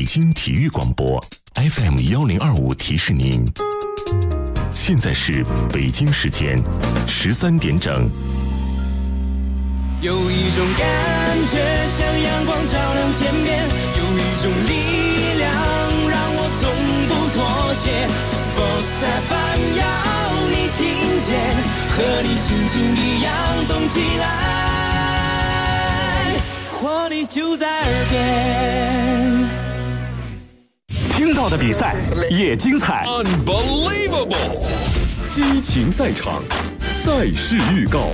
北京体育广播 FM1025提示您，现在是北京时间13点整。 有一种感觉像阳光照亮天边，有一种力量让我从不妥协。Sports FM 要你听见，和你心情一样动起来，活力就在耳边。 听到的比赛也精彩 ，Unbelievable！ 激情赛场，赛事预告。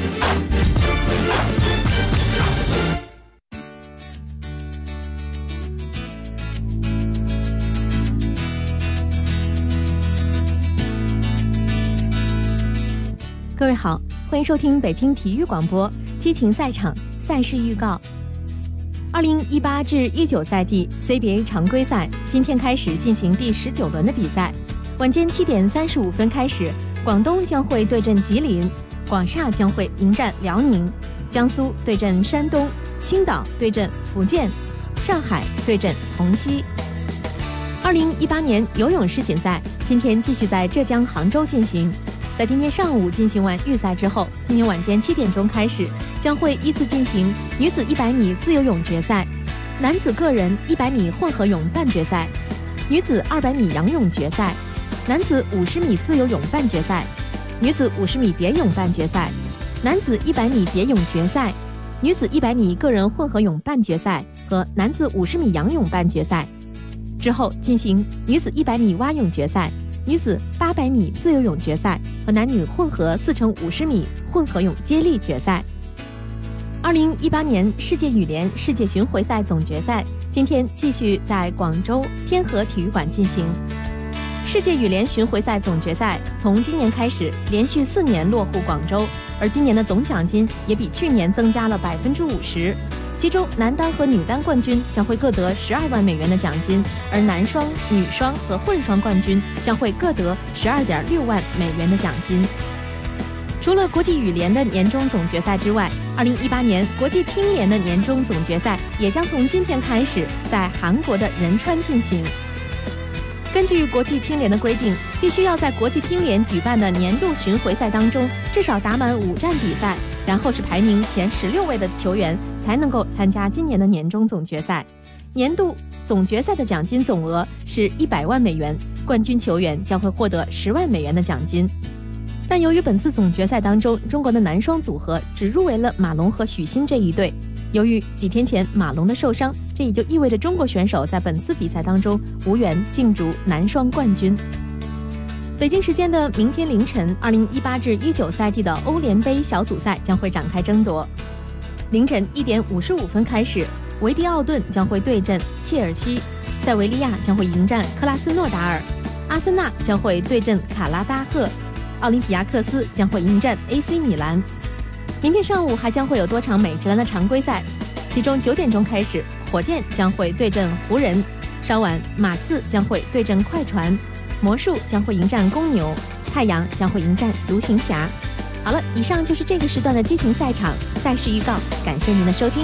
各位好，欢迎收听北京体育广播激情赛场赛事预告。2018至19赛季 CBA 常规赛今天开始进行第19轮的比赛，晚间7点35分开始，广东将会对阵吉林，广厦将会迎战辽宁，江苏对阵山东，青岛对阵福建，上海对阵同曦。2018年游泳世锦赛今天继续在浙江杭州进行，在今天上午进行完预赛之后，今天晚间7点钟开始，将会依次进行女子100米自由泳决赛、男子个人100米混合泳半决赛、女子200米仰泳决赛、男子50米自由泳半决赛、女子50米蝶泳半决赛、男子100米蝶泳决赛、女子100米个人混合泳半决赛和男子50米仰泳半决赛。之后进行女子100米蛙泳决赛、女子800米自由泳决赛和男女混合4×50米混合泳接力决赛。2018年世界羽联世界巡回赛总决赛今天继续在广州天河体育馆进行。世界羽联巡回赛总决赛从今年开始连续4年落户广州，而今年的总奖金也比去年增加了50%。其中男单和女单冠军将会各得12万美元的奖金，而男双、女双和混双冠军将会各得12.6万美元的奖金。除了国际羽联的年终总决赛之外，2018年国际乒联的年终总决赛也将从今天开始在韩国的仁川进行。根据国际乒联的规定，必须要在国际乒联举办的年度巡回赛当中至少打满5站比赛，然后是排名前16位的球员才能够参加今年的年终总决赛。年度总决赛的奖金总额是100万美元，冠军球员将会获得10万美元的奖金。但由于本次总决赛当中中国的男双组合只入围了马龙和许昕这一对，由于几天前马龙的受伤，这也就意味着中国选手在本次比赛当中无缘竞逐男双冠军。北京时间的明天凌晨，2018至19赛季的欧联杯小组赛将会展开争夺。凌晨1点55分开始，维迪奥顿将会对阵切尔西，塞维利亚将会迎战克拉斯诺达尔，阿森纳将会对阵卡拉巴赫，奥林匹亚克斯将会迎战 AC 米兰。明天上午还将会有多场美职篮的常规赛，其中9点钟开始，火箭将会对阵湖人，稍晚马刺将会对阵快船，魔术将会迎战公牛，太阳将会迎战独行侠。好了，以上就是这个时段的激情赛场赛事预告，感谢您的收听。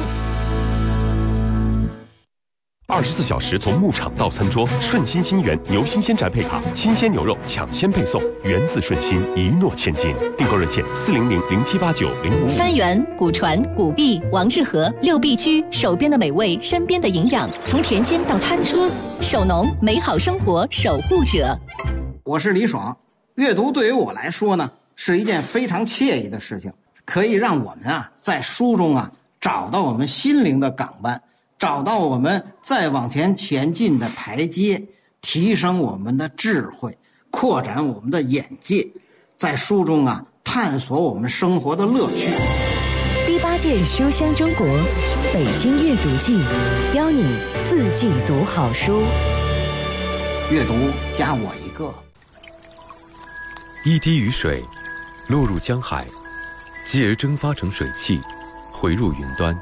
24小时从牧场到餐桌，顺心新源牛新鲜宅配卡，新鲜牛肉抢先配送，源自顺心，一诺千金。订购热线400078905。 三元、古传、古币、王致和6必居，手边的美味，身边的营养，从田间到餐桌，守农，美好生活守护者。 我是李爽，阅读对于我来说呢，是一件非常惬意的事情，可以让我们在书中找到我们心灵的港湾，找到我们再往前进的台阶，提升我们的智慧，扩展我们的眼界，在书中探索我们生活的乐趣。 第8届书香中国北京阅读季，邀你4季读好书。 阅读加我一个。 一滴雨水落入江海，继而蒸发成水汽，回入云端。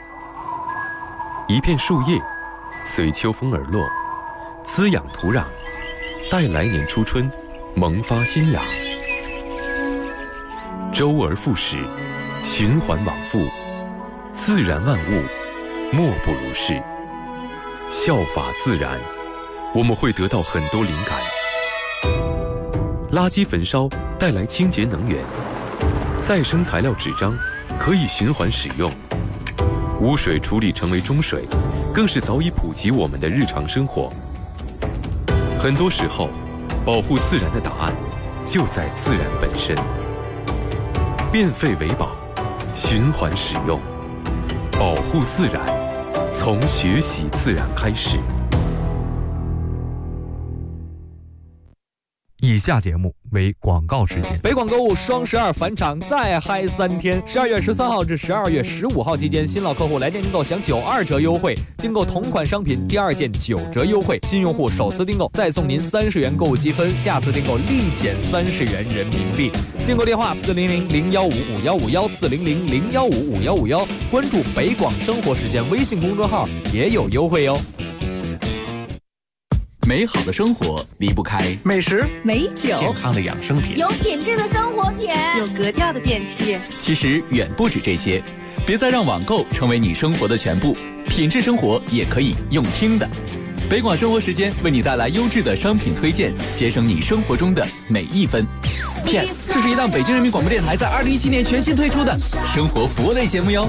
一片树叶随秋风而落，滋养土壤，待来年初春萌发新芽。周而复始，循环往复，自然万物莫不如是。 效法自然，我们会得到很多灵感。垃圾焚烧带来清洁能源，再生材料纸张可以循环使用，污水处理成为中水，更是早已普及我们的日常生活。很多时候，保护自然的答案就在自然本身。变废为宝，循环使用，保护自然，从学习自然开始。 以下节目为广告时间。 北广购物双12返场再嗨3天，12月13号至12月15号期间，新老客户来电订购享92折优惠，订购同款商品第2件9折优惠，新用户首次订购再送您30元购物积分，下次订购立减30元人民币。订购电话400-015-5151，400-015-5151，关注北广生活时间微信公众号也有优惠哟。 美好的生活离不开美食、 美酒、 健康的养生品、 有品质的生活品、 有格调的电器。 其实远不止这些，别再让网购成为你生活的全部，品质生活也可以用听的。北广生活时间为你带来优质的商品推荐，节省你生活中的每一分。PS， 这是一档北京人民广播电台在2017年全新推出的生活服务类节目哟。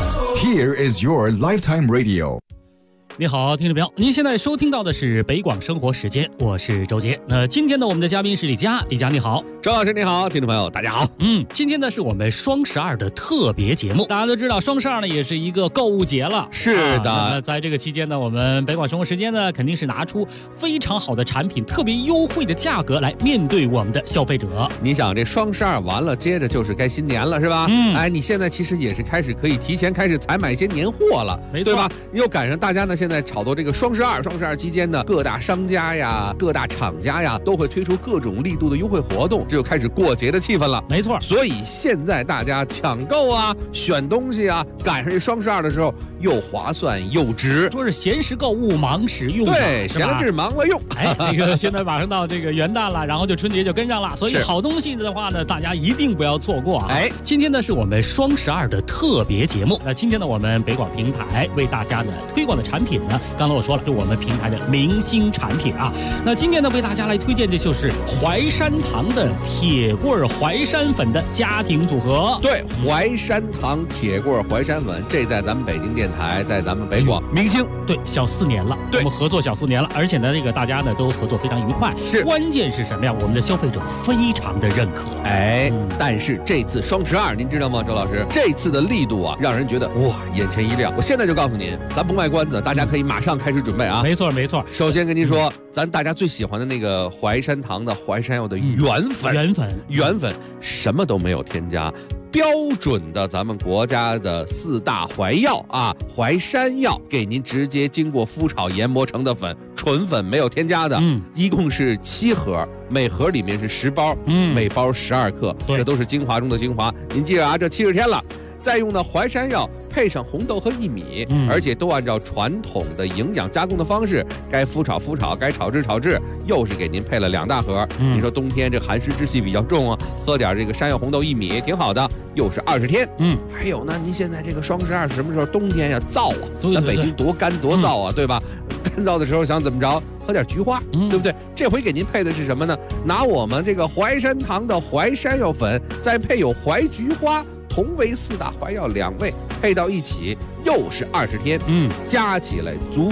Here is your lifetime radio。 你好，听众朋友，您现在收听到的是北广生活时间，我是周杰。那今天呢，我们的嘉宾是李佳，李佳你好。 周老师你好，听众朋友大家好。 今天呢是我们双12的特别节目。大家都知道，双12呢也是一个购物节了。 是的。 那么在这个期间呢，我们北广生活时间呢肯定是拿出非常好的产品，特别优惠的价格来面对我们的消费者。 你想，这双12完了，接着就是该新年了，是吧？你现在其实也是开始可以提前开始采买一些年货了， 没错， 对吧？又赶上大家呢现在炒作这个双12期间呢，各大商家呀、各大厂家呀都会推出各种力度的优惠活动，这就开始过节的气氛了。 没错， 所以现在大家抢购啊、选东西啊，赶上这双12的时候，又划算又值。 说是闲时购物，忙时用。 对，闲了治，忙了用。 这个现在马上到这个元旦了，然后就春节就跟上了，所以好东西的话呢，大家一定不要错过啊！今天呢是我们双12的特别节目。那今天呢，我们北广平台为大家呢推广的产品呢，刚才我说了，是我们平台的明星产品啊。那今天呢，为大家来推荐的就是淮山堂的铁棍淮山粉的家庭组合。 对，淮山堂铁棍淮山粉，这在咱们北京电台，在咱们北广明星， 对，小4年了，我们合作小4年了，而且呢，这个大家呢都合作非常愉快。 是， 关键是什么呀？我们的消费者非常的认可。 但是这次双12，您知道吗，周老师？这次的力度啊，让人觉得哇，眼前一亮。我现在就告诉您，咱不卖关子，大家可以马上开始准备啊。 没错没错。 首先跟您说，咱大家最喜欢的那个淮山堂的淮山药的原粉，什么都没有添加。标准的咱们国家的4大淮药啊，淮山药给您直接经过麸炒研磨成的粉，纯粉没有添加的，一共是7盒，每盒里面是10包，每包12克，这都是精华中的精华。您记着啊，这70天了。再用的淮山药配上红豆和薏米，而且都按照传统的营养加工的方式，该麸炒麸炒，该炒制炒制，又是给您配了2大盒。你说冬天这寒湿之气比较重啊，喝点这个山药红豆薏米挺好的，又是20天。还有呢，您现在这个双12什么时候？冬天呀，燥啊，咱北京多干多燥啊，对吧？干燥的时候想怎么着？喝点菊花，对不对？这回给您配的是什么呢？拿我们这个淮山堂的淮山药粉，再配有淮菊花。同为4大淮药2味配到一起，又是20天，加起来足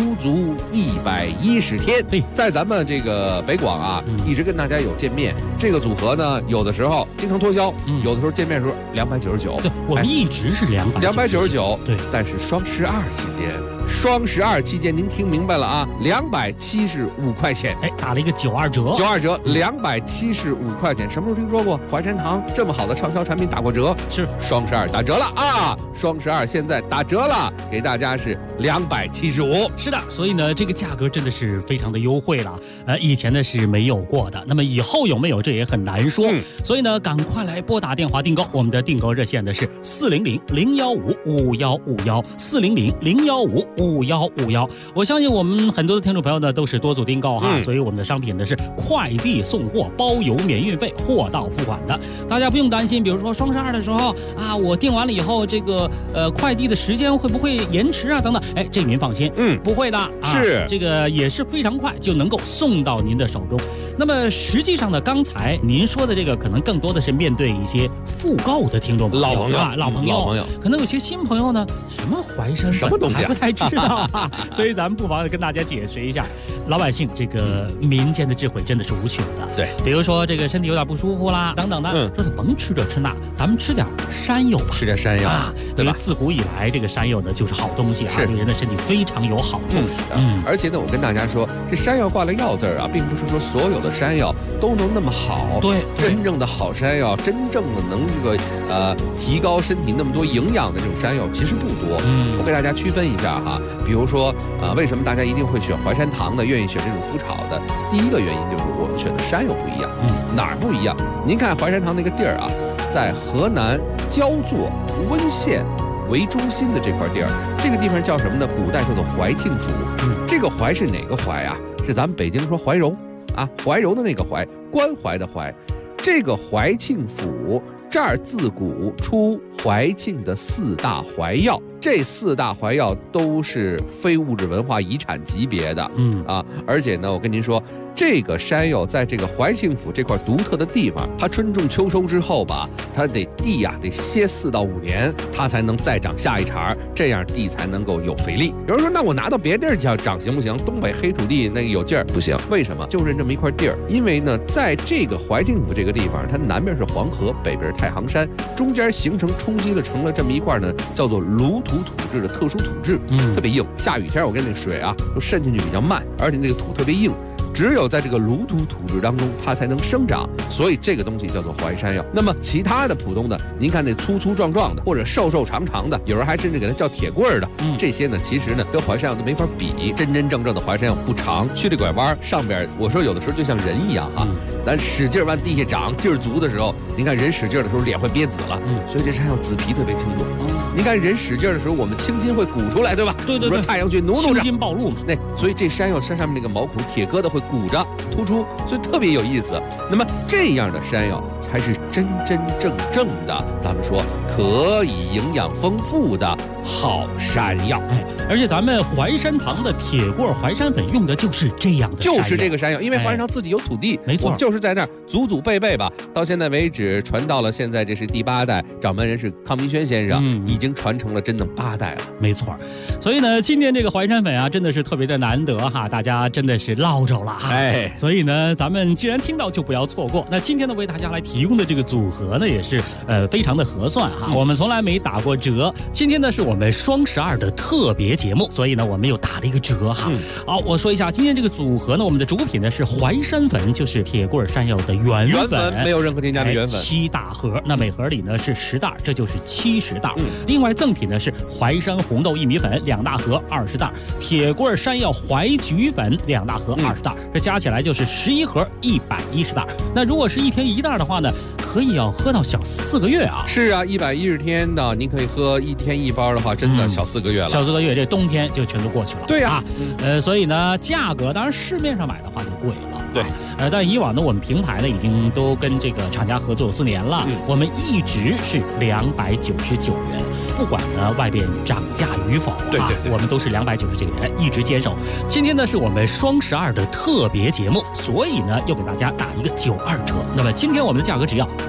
110天。在咱们这个北广啊，一直跟大家有见面。这个组合呢，有的时候经常脱销，有的时候见面的时候299。 对，我们一直是 299。 对， 但是双12期间，您听明白了啊，275块钱。 打了一个92折。 92折，275块钱。什么时候听说过淮山堂这么好的畅销产品打过折？ 是。 双12打折了啊！双12现在打折了，给大家是275。 是的，所以呢，这个价格真的是非常的优惠了。以前呢是没有过的，那么以后有没有这也很难说。所以呢，赶快来拨打电话订购，我们的订购热线呢是400-015-5151，400-015-5151。 5151。我相信我们很多的听众朋友呢都是多组订购哈，所以我们的商品呢是快递送货，包邮免运费，货到付款的。大家不用担心，比如说双12的时候啊，我订完了以后，这个快递的时间会不会延迟啊？等等，哎，这您放心，不会的， 是这个也是非常快就能够送到您的手中。那么实际上呢，刚才您说的这个可能更多的是面对一些复购的听众朋友，老朋友，可能有些新朋友呢，什么淮山什么东西还不太知道啊，所以咱们不妨跟大家解释一下，老百姓这个民间的智慧真的是无穷的。 对， 比如说这个身体有点不舒服啦，等等的，说是甭吃这吃那，咱们吃点山药吧， 吃点山药啊，因为自古以来这个山药呢就是好东西啊，对人的身体非常有好处。 而且呢，我跟大家说，这山药挂了药字啊，并不是说所有的山药都能那么好。 对， 真正的好山药，真正的能这个提高身体那么多营养的这种山药其实不多。我给大家区分一下哈，比如说为什么大家一定会选淮山堂的，愿意选这种麸炒的？第一个原因就是我们选的山药不一样。哪儿不一样？您看淮山堂那个地儿啊，在河南焦作温县为中心的这块地儿，这个地方叫什么呢？古代叫做怀庆府。这个怀是哪个怀啊？是咱们北京说怀柔啊，怀柔的那个怀，关怀的怀。这个怀庆府这儿自古出怀庆的4大怀药，这4大怀药都是非物质文化遗产级别的。而且呢，我跟您说，这个山药在这个怀庆府这块独特的地方，它春种秋收之后吧，它得地呀得歇4到5年，它才能再长下一茬，这样地才能够有肥力。有人说，那我拿到别地儿去长行不行？东北黑土地那个有劲儿，不行。为什么？就是这么一块地儿，因为呢，在这个怀庆府这个地方，它南边是黄河，北边是太行山，中间形成冲击了成了这么一块呢，叫做芦土土质的特殊土质，特别硬。下雨天我跟那水啊都渗进去比较慢，而且那个土特别硬。只有在这个芦土土质当中，它才能生长，所以这个东西叫做淮山药。那么其他的普通的，您看那粗粗壮壮的，或者瘦瘦长长的，有人还甚至给它叫铁棍儿的，这些呢，其实呢跟淮山药都没法比。真真正正的淮山药不长，曲里拐弯，上边我说有的时候就像人一样哈，咱使劲往地下长，劲儿足的时候，您看人使劲的时候脸会憋紫了，所以这山药紫皮特别清楚。您看人使劲的时候，我们青筋会鼓出来，对吧？ 对， 说太阳穴努着， 青筋暴露嘛。 那所以这山药身上面那个毛孔铁疙瘩会鼓着突出，所以特别有意思。那么这样的山药才是真真正正的，咱们说可以营养丰富的好山药。 而且咱们淮山堂的铁棍淮山粉用的就是这样的山药， 就是这个山药，因为淮山堂自己有土地， 没错， 就是在那儿祖祖辈辈吧，到现在为止传到了现在，这是第8代掌门人是康明轩先生，已经传承了真的8代了， 没错。所以呢，今年这个淮山粉啊，真的是特别的难得哈，大家真的是捞着了哈。所以呢，咱们既然听到就不要错过。那今天呢，为大家来提供的这个组合呢，也是非常的合算哈，我们从来没打过折。今天呢，是我们双12的特别节目，所以呢，我们又打了一个折哈。好，我说一下今天这个组合呢，我们的主品呢是淮山粉，就是铁棍山药的原粉， 没有任何添加的原粉 ，7大盒，那每盒里呢是10袋，这就是70袋。另外赠品呢是淮山红豆薏米粉2大盒20袋，铁棍山药淮菊粉2大盒20袋，这加起来就是11盒110袋。那如果是1天1袋的话呢，可以要喝到小4个月啊。 是啊，110天的，您可以喝1天1包的话，真的小4个月了。 小4个月，这冬天就全都过去了。 对呀， 所以呢，价格当然市面上买的话就贵了。 对， 但以往呢，我们平台呢已经都跟这个厂家合作4年了，我们一直是299元。不管呢外边涨价与否， 对， 我们都是299元一直坚守。今天呢是我们双12的特别节目，所以呢又给大家打一个92折。那么今天我们的价格只要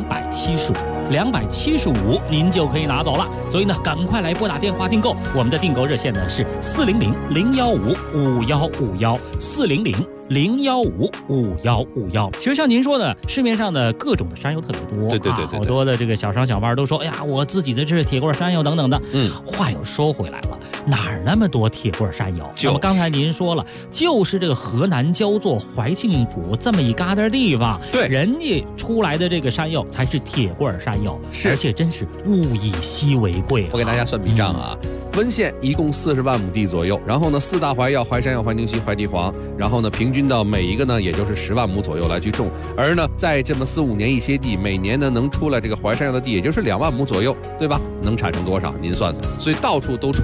275，您就可以拿走了。所以呢，赶快来拨打电话订购，我们的订购热线呢是400-015-5151，400-015-5151。其实像您说的，市面上的各种的山药特别多， 对， 好多的这个小商小贩都说，哎呀，我自己的这是铁棍山药等等的。话又说回来了，哪儿那么多铁棍山药？那么刚才您说了，就是这个河南焦作怀庆府这么一疙瘩地方， 对， 人家出来的这个山药才是铁棍山药，而且真是物以稀为贵。 我给大家算笔账啊，温县一共40万亩地左右，然后呢4大怀药淮山药、淮宁西、淮地黄，然后呢平均到每一个呢也就是10万亩左右来去种，而呢在这么4、5年一些地，每年呢能出来这个淮山药的地也就是2万亩左右，对吧？能产生多少？您算算。所以到处都充斥着这个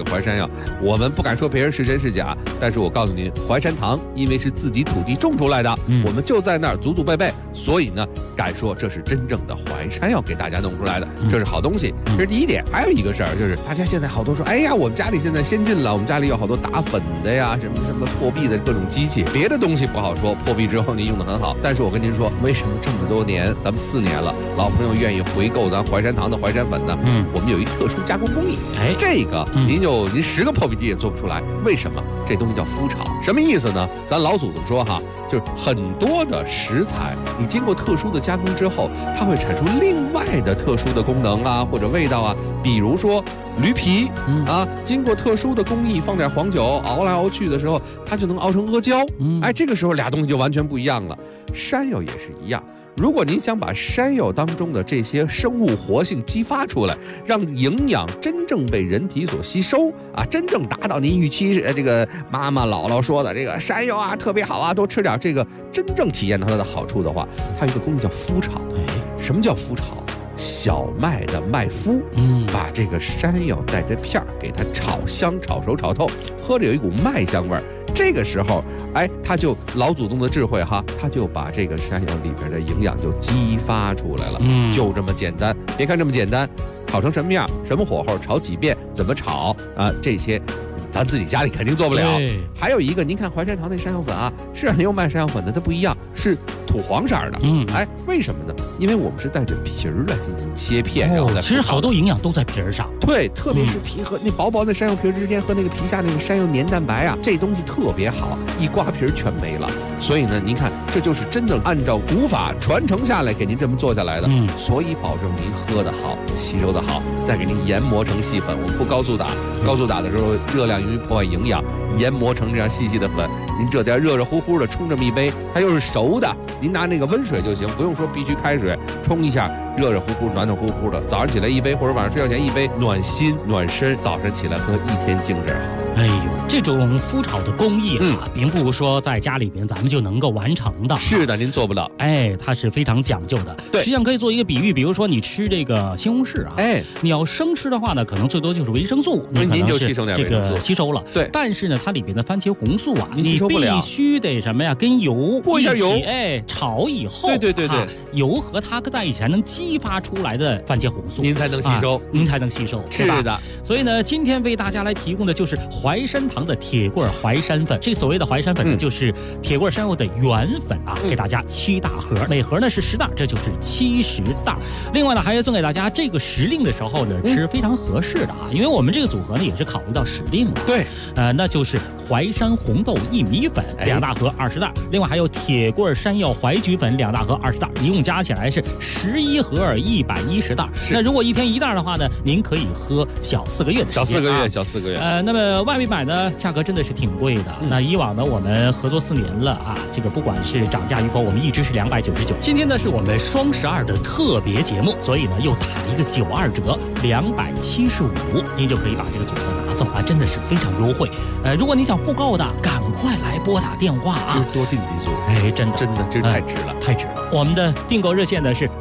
淮山药，我们不敢说别人是真是假，但是我告诉您，淮山糖因为是自己土地种出来的，我们就在那儿祖祖辈辈，所以呢，敢说这是真正的淮山药给大家弄出来的，这是好东西。这是第一点。还有一个事儿就是，大家现在好多说，哎呀，我们家里现在先进了，我们家里有好多打粉的呀，什么破壁的各种机器，别的东西不好说，破壁之后您用的很好，但是我跟您说，为什么这么多年，咱们4年了，老朋友愿意回购咱淮山糖的淮山粉呢？我们有一特殊加工工艺，这个您10个破壁机也做不出来，为什么？这东西叫麸炒，什么意思呢？咱老祖宗说哈，就是很多的食材，你经过特殊的加工之后，它会产出另外的特殊的功能啊，或者味道啊。比如说驴皮啊，经过特殊的工艺，放点黄酒熬来熬去的时候，它就能熬成阿胶。哎，这个时候俩东西就完全不一样了。山药也是一样。如果您想把山药当中的这些生物活性激发出来，让营养真正被人体所吸收啊，真正达到您预期这个妈妈姥姥说的这个山药啊特别好啊，多吃点这个，真正体验到它的好处的话，它有一个工艺叫麸炒。什么叫麸炒？小麦的麦麸，把这个山药带着片儿给它炒香、炒熟、炒透，喝着有一股麦香味儿。这个时候，哎，他就老祖宗的智慧哈，他就把这个山药里边的营养就激发出来了。就这么简单。别看这么简单，炒成什么样，什么火候，炒几遍，怎么炒啊？这些咱自己家里肯定做不了。还有一个，您看淮山糖那山药粉啊，市场又卖山药粉的，它不一样，是土黄色的。哎，为什么呢？因为我们是带着皮儿来进行切片，然后再其实好多营养都在皮儿上。 对，特别是皮和那薄薄的山药皮之间和那个皮下那个山药黏蛋白啊，这东西特别好，一刮皮儿全没了。所以呢，您看，这就是真的按照古法传承下来给您这么做下来的。所以保证您喝得好，吸收得好，再给您研磨成细粉。我们不高速打，高速打的时候热量容易破坏营养，研磨成这样细细的粉。您这点热热乎乎的冲这么一杯，它又是熟的，您拿那个温水就行，不用说必须开水冲一下，热热乎乎、暖暖乎乎的。早上起来一杯，或者晚上睡觉前一杯，暖心暖身。早上起来喝，一天精神好。 哎呦，这种麸炒的工艺啊，并不是说在家里边咱们就能够完成的。 是的，您做不到。 哎，它是非常讲究的。 对， 实际上可以做一个比喻，比如说你吃这个西红柿啊， 哎， 你要生吃的话呢，可能最多就是维生素， 您就吸收点这个吸收了。 对， 但是呢，它里边的番茄红素啊， 你必须得什么呀？跟油过一下油， 哎，炒以后， 对， 油和它在一起才能激发出来的番茄红素， 您才能吸收， 您才能吸收。 是的。 所以呢，今天为大家来提供的就是淮山糖的铁棍淮山粉。这所谓的淮山粉呢，就是铁棍山药的原粉啊，给大家7大盒，每盒呢是10袋，这就是70袋。另外呢，还要送给大家这个时令的时候呢，吃非常合适的啊，因为我们这个组合呢也是考虑到时令的。 对， 那就是淮山红豆薏米粉2大盒20袋，另外还有铁棍山药淮菊粉2大盒20袋，一共加起来是11盒110袋。那如果一天1袋的话呢，您可以喝小4个月的时间。 小4个月。 那么外面买呢，价格真的是挺贵的。那以往呢，我们合作4年了啊，这个不管是涨价与否，我们一直是299。今天呢是我们双12的特别节目，所以呢又打了一个92折，275，您就可以把这个组合拿走啊，真的是非常优惠。如果你想复购的，赶快来拨打电话啊， 多订几组。 哎，真的， 这太值了， 太值了。我们的订购热线呢是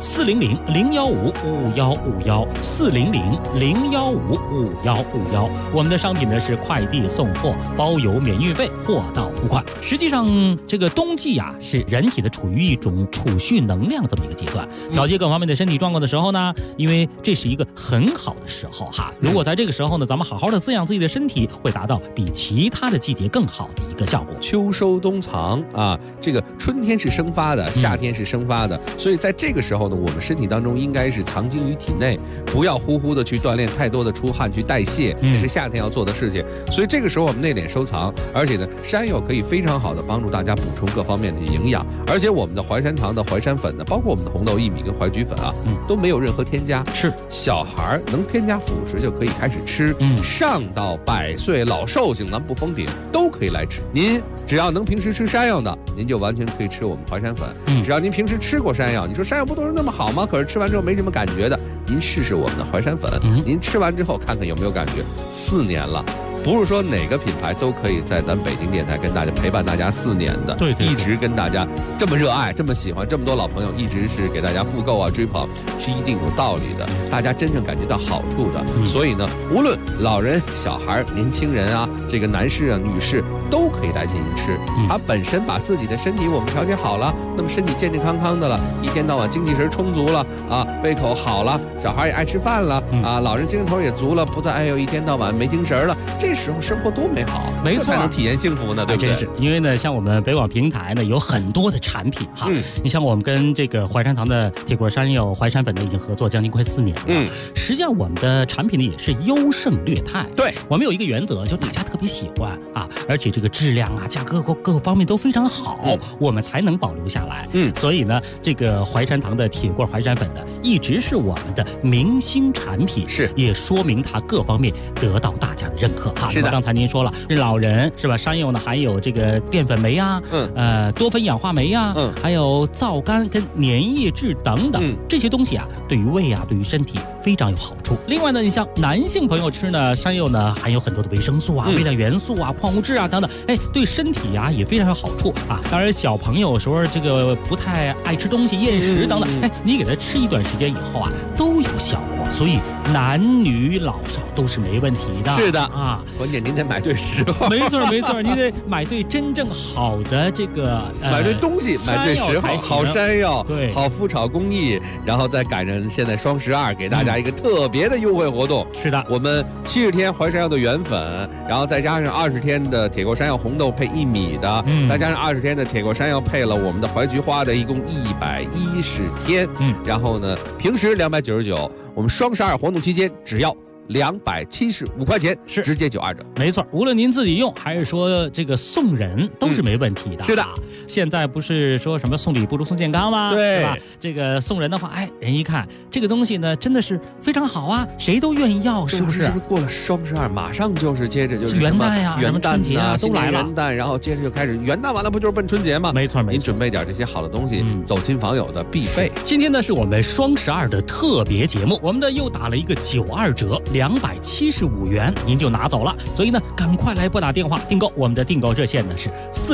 400-015-5151，400-015-5151。我们的商品呢是快递送货，包邮免运费，货到付款。实际上，这个冬季啊，是人体的处于一种储蓄能量这么一个阶段，调节各方面的身体状况的时候呢，因为这是一个很好的时候哈。如果在这个时候呢，咱们好好的滋养自己的身体，会达到比其他的季节更好的一个效果。 秋收冬藏啊，这个春天是生发的，夏天是生发的，所以在这个时候呢，我们身体当中应该是藏精于体内，不要呼呼的去锻炼，太多的出汗去代谢，这是夏天要做的事情。所以这个时候我们内敛收藏，而且呢，山药可以非常好的帮助大家补充各方面的营养，而且我们的淮山糖的淮山粉呢，包括我们的红豆薏米跟淮菊粉啊，都没有任何添加， 是小孩能添加辅食就可以开始吃，上到100岁老寿星，咱不封顶都可以来吃。您只要能平时吃山药的，您就完全可以吃我们淮山粉。只要您平时吃过山药，你说山药不都是那么好吗？可是吃完之后没什么感觉的，您试试我们的淮山粉，您吃完之后看看有没有感觉。4年了， 不是说哪个品牌都可以在咱北京电台跟大家陪伴大家4年的， 对， 一直跟大家这么热爱、这么喜欢，这么多老朋友一直是给大家复购啊、追捧，是一定有道理的，大家真正感觉到好处的。所以呢，无论老人、小孩、年轻人啊，这个男士啊、女士都可以来进行吃。他本身把自己的身体我们调节好了，那么身体健健康康的了，一天到晚精气神充足了啊，胃口好了，小孩也爱吃饭了啊，老人精神头也足了，不再哎呦一天到晚没精神了，这时候生活多美好， 没错， 才能体验幸福呢，对不对？ 真是，因为呢，像我们北广平台呢有很多的产品哈，你像我们跟这个淮山堂的铁锅山药、淮山粉呢已经合作将近快4年了，实际上我们的产品呢也是优胜劣汰， 对， 我们有一个原则，就大家特别喜欢啊，而且这个质量啊、价格各个方面都非常好，我们才能保留下来。所以呢，这个淮山堂的铁锅淮山粉呢，一直是我们的明星产品， 是， 也说明它各方面得到大家的认可哈。 是的， 刚才您说了，是老人是吧？山药呢含有这个淀粉酶啊，多酚氧化酶啊，还有皂苷跟粘液质等等，这些东西啊，对于胃啊，对于身体非常有好处。另外呢，你像男性朋友吃呢，山药呢含有很多的维生素啊、微量元素啊、矿物质啊等等，哎，对身体啊也非常有好处啊。当然，小朋友有时候这个不太爱吃东西、厌食等等，哎，你给他吃一段时间以后啊，都有效果。所以男女老少都是没问题的。 是的啊， 关键您得买对时候。 没错没错，您得买对真正好的这个买对东西，买对时候，好山药， 对， 好麸炒工艺，然后再赶上现在双12，给大家一个特别的优惠活动。 是的， 我们70天淮山药的原粉，然后再加上20天的铁锅山药红豆配1米的，再加上20天的铁锅山药配了我们的淮菊花的，一共110天。然后呢，平时299，我们双12活动期间只要275块钱， 是直接92折。 没错，无论您自己用还是说这个送人，都是没问题的。 是的， 现在不是说什么送礼不如送健康吗？ 对， 是吧？这个送人的话，哎，人一看这个东西呢，真的是非常好啊，谁都愿意要，是不是？ 是不是过了双12，马上就是接着就是元旦呀、 元旦节啊都来了。 元旦，然后接着就开始元旦完了，不就是奔春节吗？ 没错没错。 您准备点这些好的东西，走亲访友的必备。 今天呢是我们双12的特别节目，我们的又打了一个92折。275元您就拿走了，所以呢，赶快来拨打电话订购。我们的订购热线呢是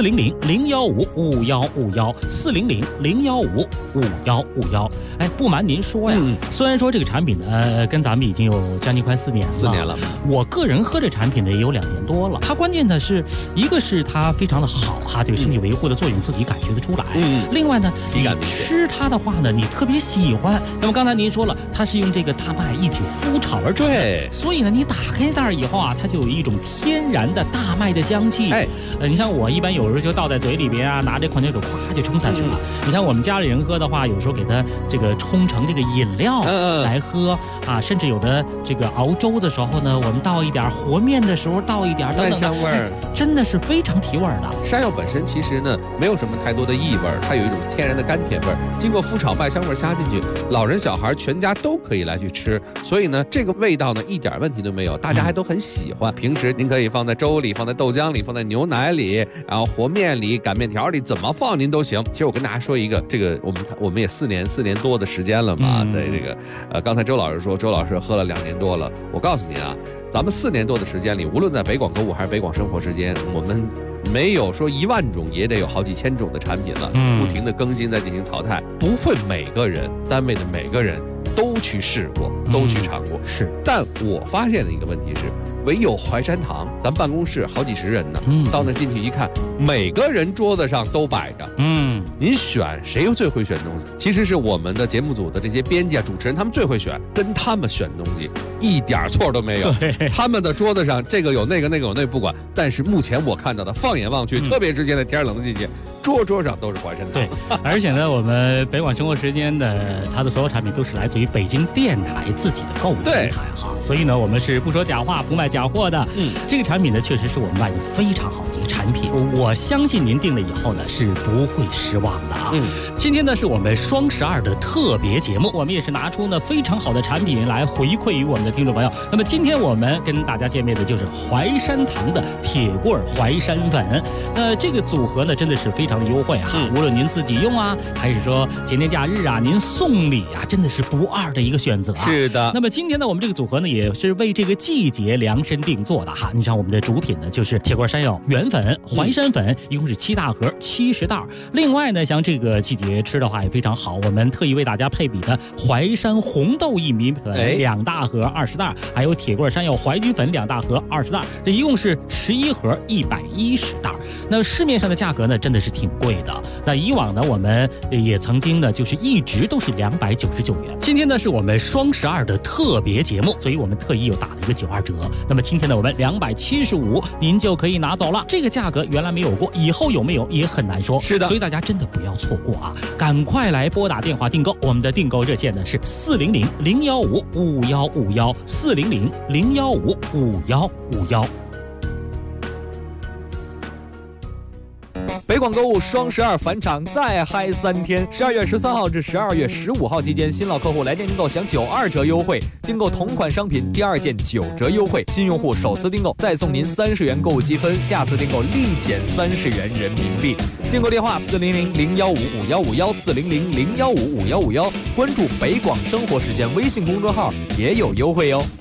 400-015-5151，400-015-5151。哎，不瞒您说呀，虽然说这个产品呢跟咱们已经有将近快4年了，我个人喝这产品呢也有2年多了。它关键的是，一个是它非常的好哈，对身体维护的作用自己感觉得出来。另外呢， 体感明显。 吃它的话呢，你特别喜欢。那么刚才您说了，它是用这个大麦一起麸炒而成。 对， 所以呢，你打开袋以后啊，它就有一种天然的大麦的香气。 哎， 你像我一般有时候就倒在嘴里边啊，拿这矿泉水咵就冲下去了。你像我们家里人喝的话，有时候给它这个冲成这个饮料来喝啊，甚至有的这个熬粥的时候呢，我们倒一点，和面的时候倒一点，等等， 香味儿， 真的是非常提味儿的。 山药本身其实呢没有什么太多的异味，它有一种天然的甘甜味儿，经过麸炒麦香味加进去，老人小孩全家都可以来去吃。所以呢，这个味道呢一点问题都没有，大家还都很喜欢。平时您可以放在粥里，放在豆浆里，放在牛奶里，然后和面里、擀面条里，怎么放您都行。其实我跟大家说一个，这个我们也4年多的时间了嘛，在这个刚才周老师说，周老师喝了2年多了，我告诉您啊，咱们4年多的时间里，无论在北广购物还是北广生活之间，我们没有说1万种，也得有好几千种的产品了，不停的更新，在进行淘汰，不会每个人单位的每个人都去试过，都去尝过。 是， 但我发现的一个问题是，唯有淮山堂，咱办公室好几十人呢，到那进去一看，每个人桌子上都摆着，您选谁又最会选东西？其实是我们的节目组的这些编辑啊、主持人，他们最会选，跟他们选东西一点错都没有。他们的桌子上这个有那个，那个有那不管，但是目前我看到的，放眼望去，特别是现在天冷的季节，桌上都是淮山堂。 对，而且呢，我们北广生活时间的它的所有产品都是来自于北京电台自己的购物平台哈，所以呢，我们是不说假话、不卖假货的。这个产品呢，确实是我们卖的非常好的一个产品，我相信您订了以后呢是不会失望的啊。今天呢是我们双12的特别节目，我们也是拿出呢非常好的产品来回馈于我们的听众朋友。那么今天我们跟大家见面的就是淮山堂的铁棍淮山粉，这个组合呢真的是非常常的优惠啊！无论您自己用啊，还是说节年假日啊，您送礼啊，真的是不二的一个选择啊！ 是的。 那么今天呢，我们这个组合呢，也是为这个季节量身定做的哈。你像我们的主品呢，就是铁棍山药圆粉、淮山粉，一共是7大盒70袋。另外呢，像这个季节吃的话也非常好，我们特意为大家配比的淮山红豆薏米粉2大盒20袋，还有铁棍山药淮菊粉2大盒20袋，这一共是11盒110袋。那市面上的价格呢，真的是挺贵的。那以往呢，我们也曾经呢，就是一直都是299元。今天呢，是我们双12的特别节目，所以我们特意又打了一个92折。那么今天呢，我们275，您就可以拿走了。这个价格原来没有过，以后有没有也很难说。 是的， 所以大家真的不要错过啊！赶快来拨打电话订购，我们的订购热线呢是400-015-5151，400-015-5151。 北广购物双12返场再嗨3天，12月13号至12月15号期间，新老客户来电订购享92折优惠，订购同款商品第2件9折优惠，新用户首次订购再送您30元购物积分，下次订购立减30元人民币。订购电话400-015-5151，400-015-5151，关注北广生活时间微信公众号也有优惠哟。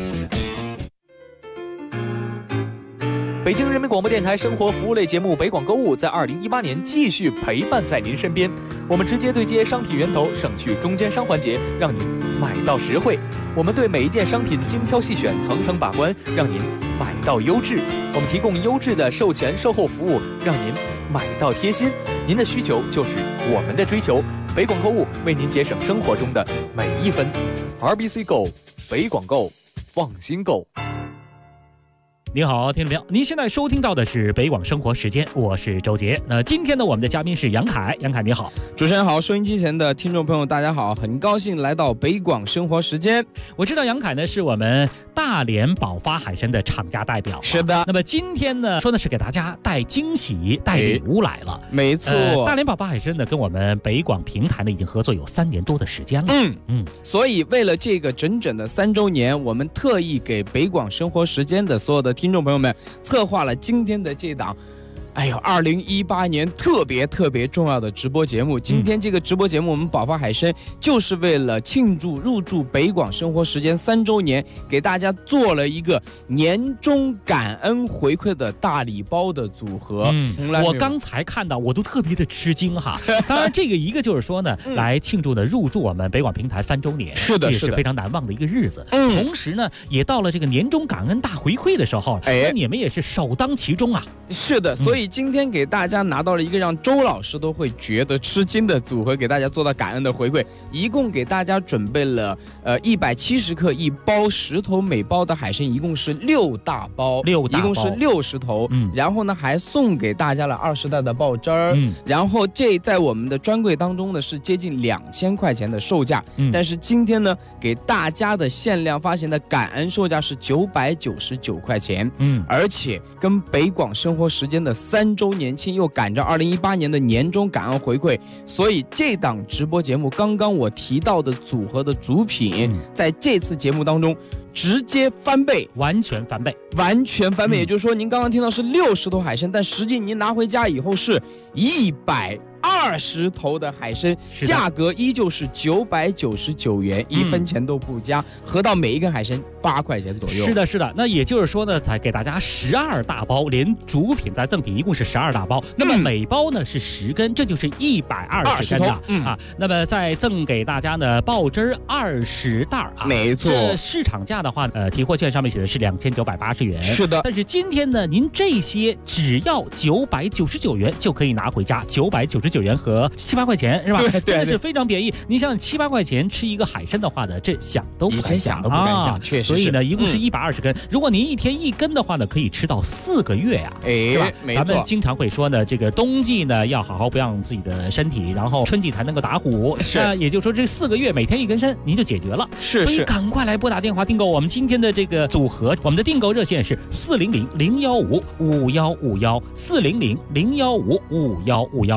北京人民广播电台生活服务类节目《北广购物》在2018年继续陪伴在您身边。我们直接对接商品源头，省去中间商环节，让您买到实惠。我们对每一件商品精挑细选，层层把关，让您买到优质。我们提供优质的售前售后服务，让您买到贴心。您的需求就是我们的追求。北广购物为您节省生活中的每一分。RBC Go， 北广购，放心购。 你好，听众朋友，您现在收听到的是北广生活时间，我是周杰。那今天呢，我们的嘉宾是杨凯，杨凯你好。 主持人好，收音机前的听众朋友大家好，很高兴来到北广生活时间。 我知道杨凯呢是我们大连宝发海参的厂家代表， 是的。 那么今天呢，说的是给大家带惊喜、带礼物来了。 没错， 大连宝发海参呢跟我们北广平台呢已经合作有3年多的时间了。 所以为了这个整整的3周年，我们特意给北广生活时间的所有的听众朋友们策划了今天的这档2018年特别重要的直播节目。今天这个直播节目，我们宝发海参就是为了庆祝入驻北广生活时间3周年，给大家做了一个年终感恩回馈的大礼包的组合。 我刚才看到，我都特别的吃惊哈。当然，这个一个就是说呢，来庆祝呢入驻我们北广平台3周年， 是的， 也是非常难忘的一个日子。同时呢，也到了这个年终感恩大回馈的时候，那你们也是首当其冲啊。 是的，所以今天给大家拿到了一个让周老师都会觉得吃惊的组合，给大家做到感恩的回馈。一共给大家准备了170克1包10头每包的海参，一共是6大包，一共是60头。然后呢，还送给大家了20袋的爆汁儿。然后这在我们的专柜当中呢是接近2000块钱的售价，但是今天呢给大家的限量发行的感恩售价是999块钱。而且跟北广生活时间的3周年庆又赶着2018年的年终感恩回馈，所以这档直播节目刚刚我提到的组合的主品，在这次节目当中直接翻倍， 完全翻倍。 也就是说，您刚刚听到是60头海参，但实际您拿回家以后是120头的海参，价格依旧是999元，1分钱都不加，合到每一根海参8块钱左右。 是的。那也就是说呢，才给大家12大包，连主品再赠品，一共是12大包。那么每包呢是10根，这就是120根的那么再赠给大家呢爆汁20袋啊。 没错。 这市场价的话，提货券上面写的是2980元。 是的。 但是今天呢，您这些只要999元就可以拿回家，999元和7-8块钱是吧？ 对， 真的是非常便宜。你像7-8块钱吃一个海参的话呢，这想都不敢想， 确实。 所以呢，一共是120根。如果您一天1根的话呢，可以吃到4个月呀，是吧？ 没错。 咱们经常会说呢，这个冬季呢要好好保养自己的身体，然后春季才能够打虎。也就是说这4个月每天1根参，您就解决了。所以赶快来拨打电话订购我们今天的这个组合。我们的订购热线是400-015-5151，400-015-5151。咱们再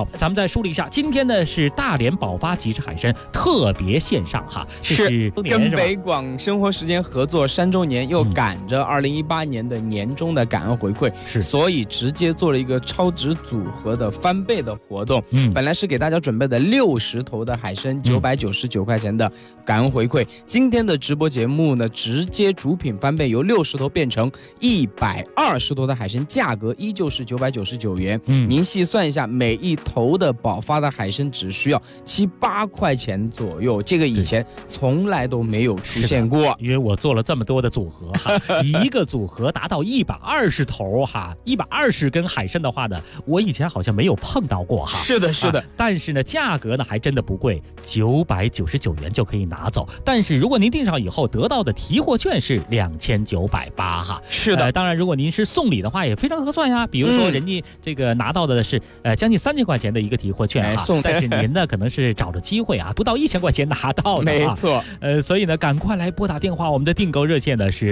梳理一下，今天呢是大连宝发即食海参特别线上哈， 是跟北广生活时间合作3周年，又赶着2018年的年终的感恩回馈， 是， 所以直接做了一个超值组合的翻倍的活动。本来是给大家准备的60头的海参，999块钱的感恩回馈。今天的直播节目呢，直接主品翻倍，由60头变成120头的海参，价格依旧是999元。您细算一下，每一头的宝发的海参只需要7、8块钱左右，这个以前从来都没有出现过。 因为我做了这么多的组合哈，一个组合达到120头哈，120根海参的话呢，我以前好像没有碰到过哈。 是的，是的。 但是呢，价格呢还真的不贵，999元就可以拿走。但是如果您订上以后得到的提货券是2980哈。 是的， 当然如果您是送礼的话也非常合算呀。比如说人家这个拿到的是将近3000块钱的一个提货券哈，但是您呢可能是找着机会啊，不到1000块钱拿到的。 没错。 所以呢，赶快来拨打电话，我们的订购热线呢是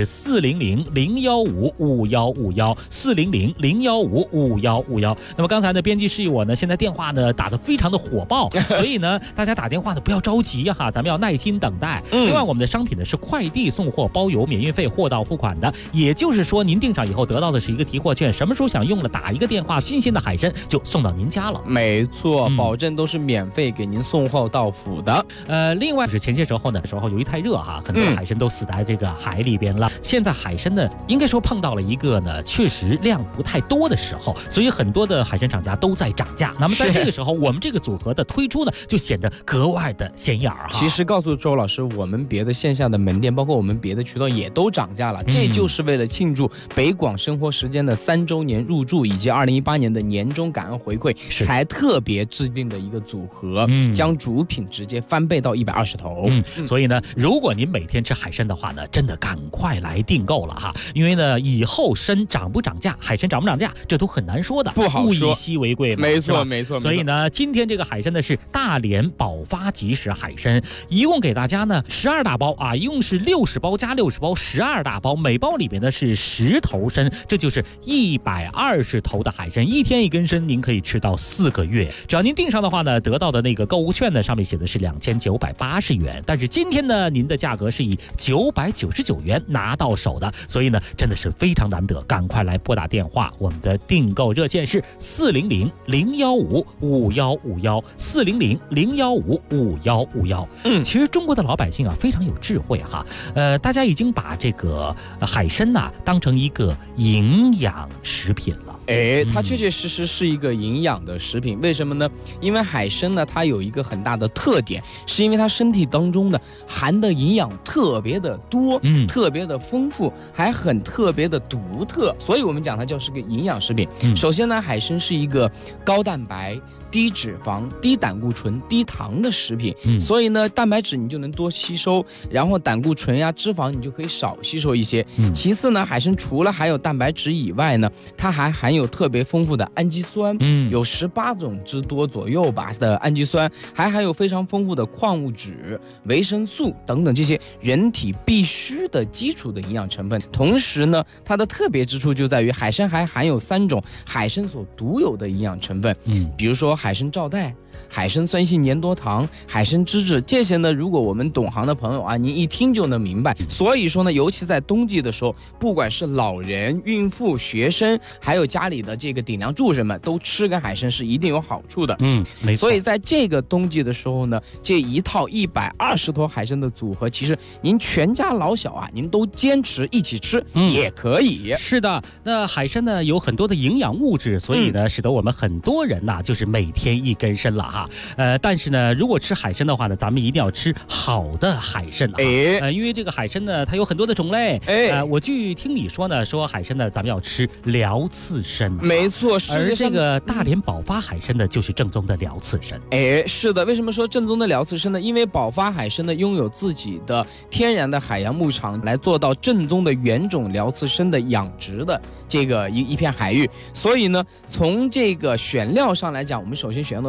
400-015-5151，400-015-5151。那么刚才呢，编辑示意我呢，现在电话呢打得非常的火爆，所以呢，大家打电话呢不要着急哈，咱们要耐心等待。另外，我们的商品呢是快递送货包邮免运费货到付款的，也就是说您订上以后得到的是一个提货券，什么时候想用了打一个电话，新鲜的海参就送到您家了。 没错，保证都是免费给您送货到府的。 另外是前些时候呢，由于太热哈，很多海参都死在这个海里边了。现在海参呢，应该说碰到了一个呢确实量不太多的时候，所以很多的海参厂家都在涨价。那么在这个时候，我们这个组合的推出呢，就显得格外的显眼哈。 其实告诉周老师，我们别的线下的门店，包括我们别的渠道也都涨价了，这就是为了庆祝北广生活时间的3周年入驻以及2018年的年终感恩回馈，才特别制定的一个组合，将主品直接翻倍到120头。 所以呢，如果您每天吃海参的话呢，真的赶快来订购了哈，因为呢，以后参涨不涨价，海参涨不涨价，这都很难说的， 不好说， 物以稀为贵嘛， 没错没错。 所以呢，今天这个海参呢是大连宝发即食海参，一共给大家呢12大包啊，一共是60包加60包，12大包，每包里边呢是10头参，这就是120头的海参，一天一根参，您可以吃到4个月。只要您订上的话呢，得到的那个购物券呢，上面写的是2980元，但是今天呢，您的价格是以999元拿到手的，所以呢，真的是非常难得，赶快来拨打电话，我们的订购热线是400-015-5151，400-015-5151。其实中国的老百姓啊，非常有智慧哈，大家已经把这个海参呐当成一个营养食品了。 它确确实实是一个营养的食品，为什么呢？因为海参呢，它有一个很大的特点，是因为它身体当中呢含的营养特别的多，特别的丰富，还很特别的独特，所以我们讲它就是个营养食品。首先呢，海参是一个高蛋白、低脂肪、低胆固醇、低糖的食品，所以呢，蛋白质你就能多吸收，然后胆固醇呀、脂肪你就可以少吸收一些。其次呢，海参除了含有蛋白质以外呢，它还含有特别丰富的氨基酸，有18种之多左右吧的氨基酸，还含有非常丰富的矿物质、维生素等等这些人体必须的基础的营养成分。同时呢，它的特别之处就在于海参还含有3种海参所独有的营养成分，比如说海参皂苷、海参酸性粘多糖、海参脂质，这些呢，如果我们懂行的朋友啊，您一听就能明白。所以说呢，尤其在冬季的时候，不管是老人、孕妇、学生，还有家里的这个顶梁柱人们，都吃个海参是一定有好处的。 没错。 所以在这个冬季的时候呢，这一套120头海参的组合，其实您全家老小啊，您都坚持一起吃也可以。 是的，那海参呢有很多的营养物质，所以呢，使得我们很多人呐，就是每天一根参了哈。但是呢，如果吃海参的话呢，咱们一定要吃好的海参啊。因为这个海参呢，它有很多的种类。我据听你说呢，说海参呢，咱们要吃辽刺参。 没错， 而这个大连宝发海参呢，就是正宗的辽刺参。 是的，为什么说正宗的辽刺参呢？因为宝发海参呢，拥有自己的天然的海洋牧场，来做到正宗的原种辽刺参的养殖的这个一片海域。所以呢，从这个选料上来讲，我们首先选用的是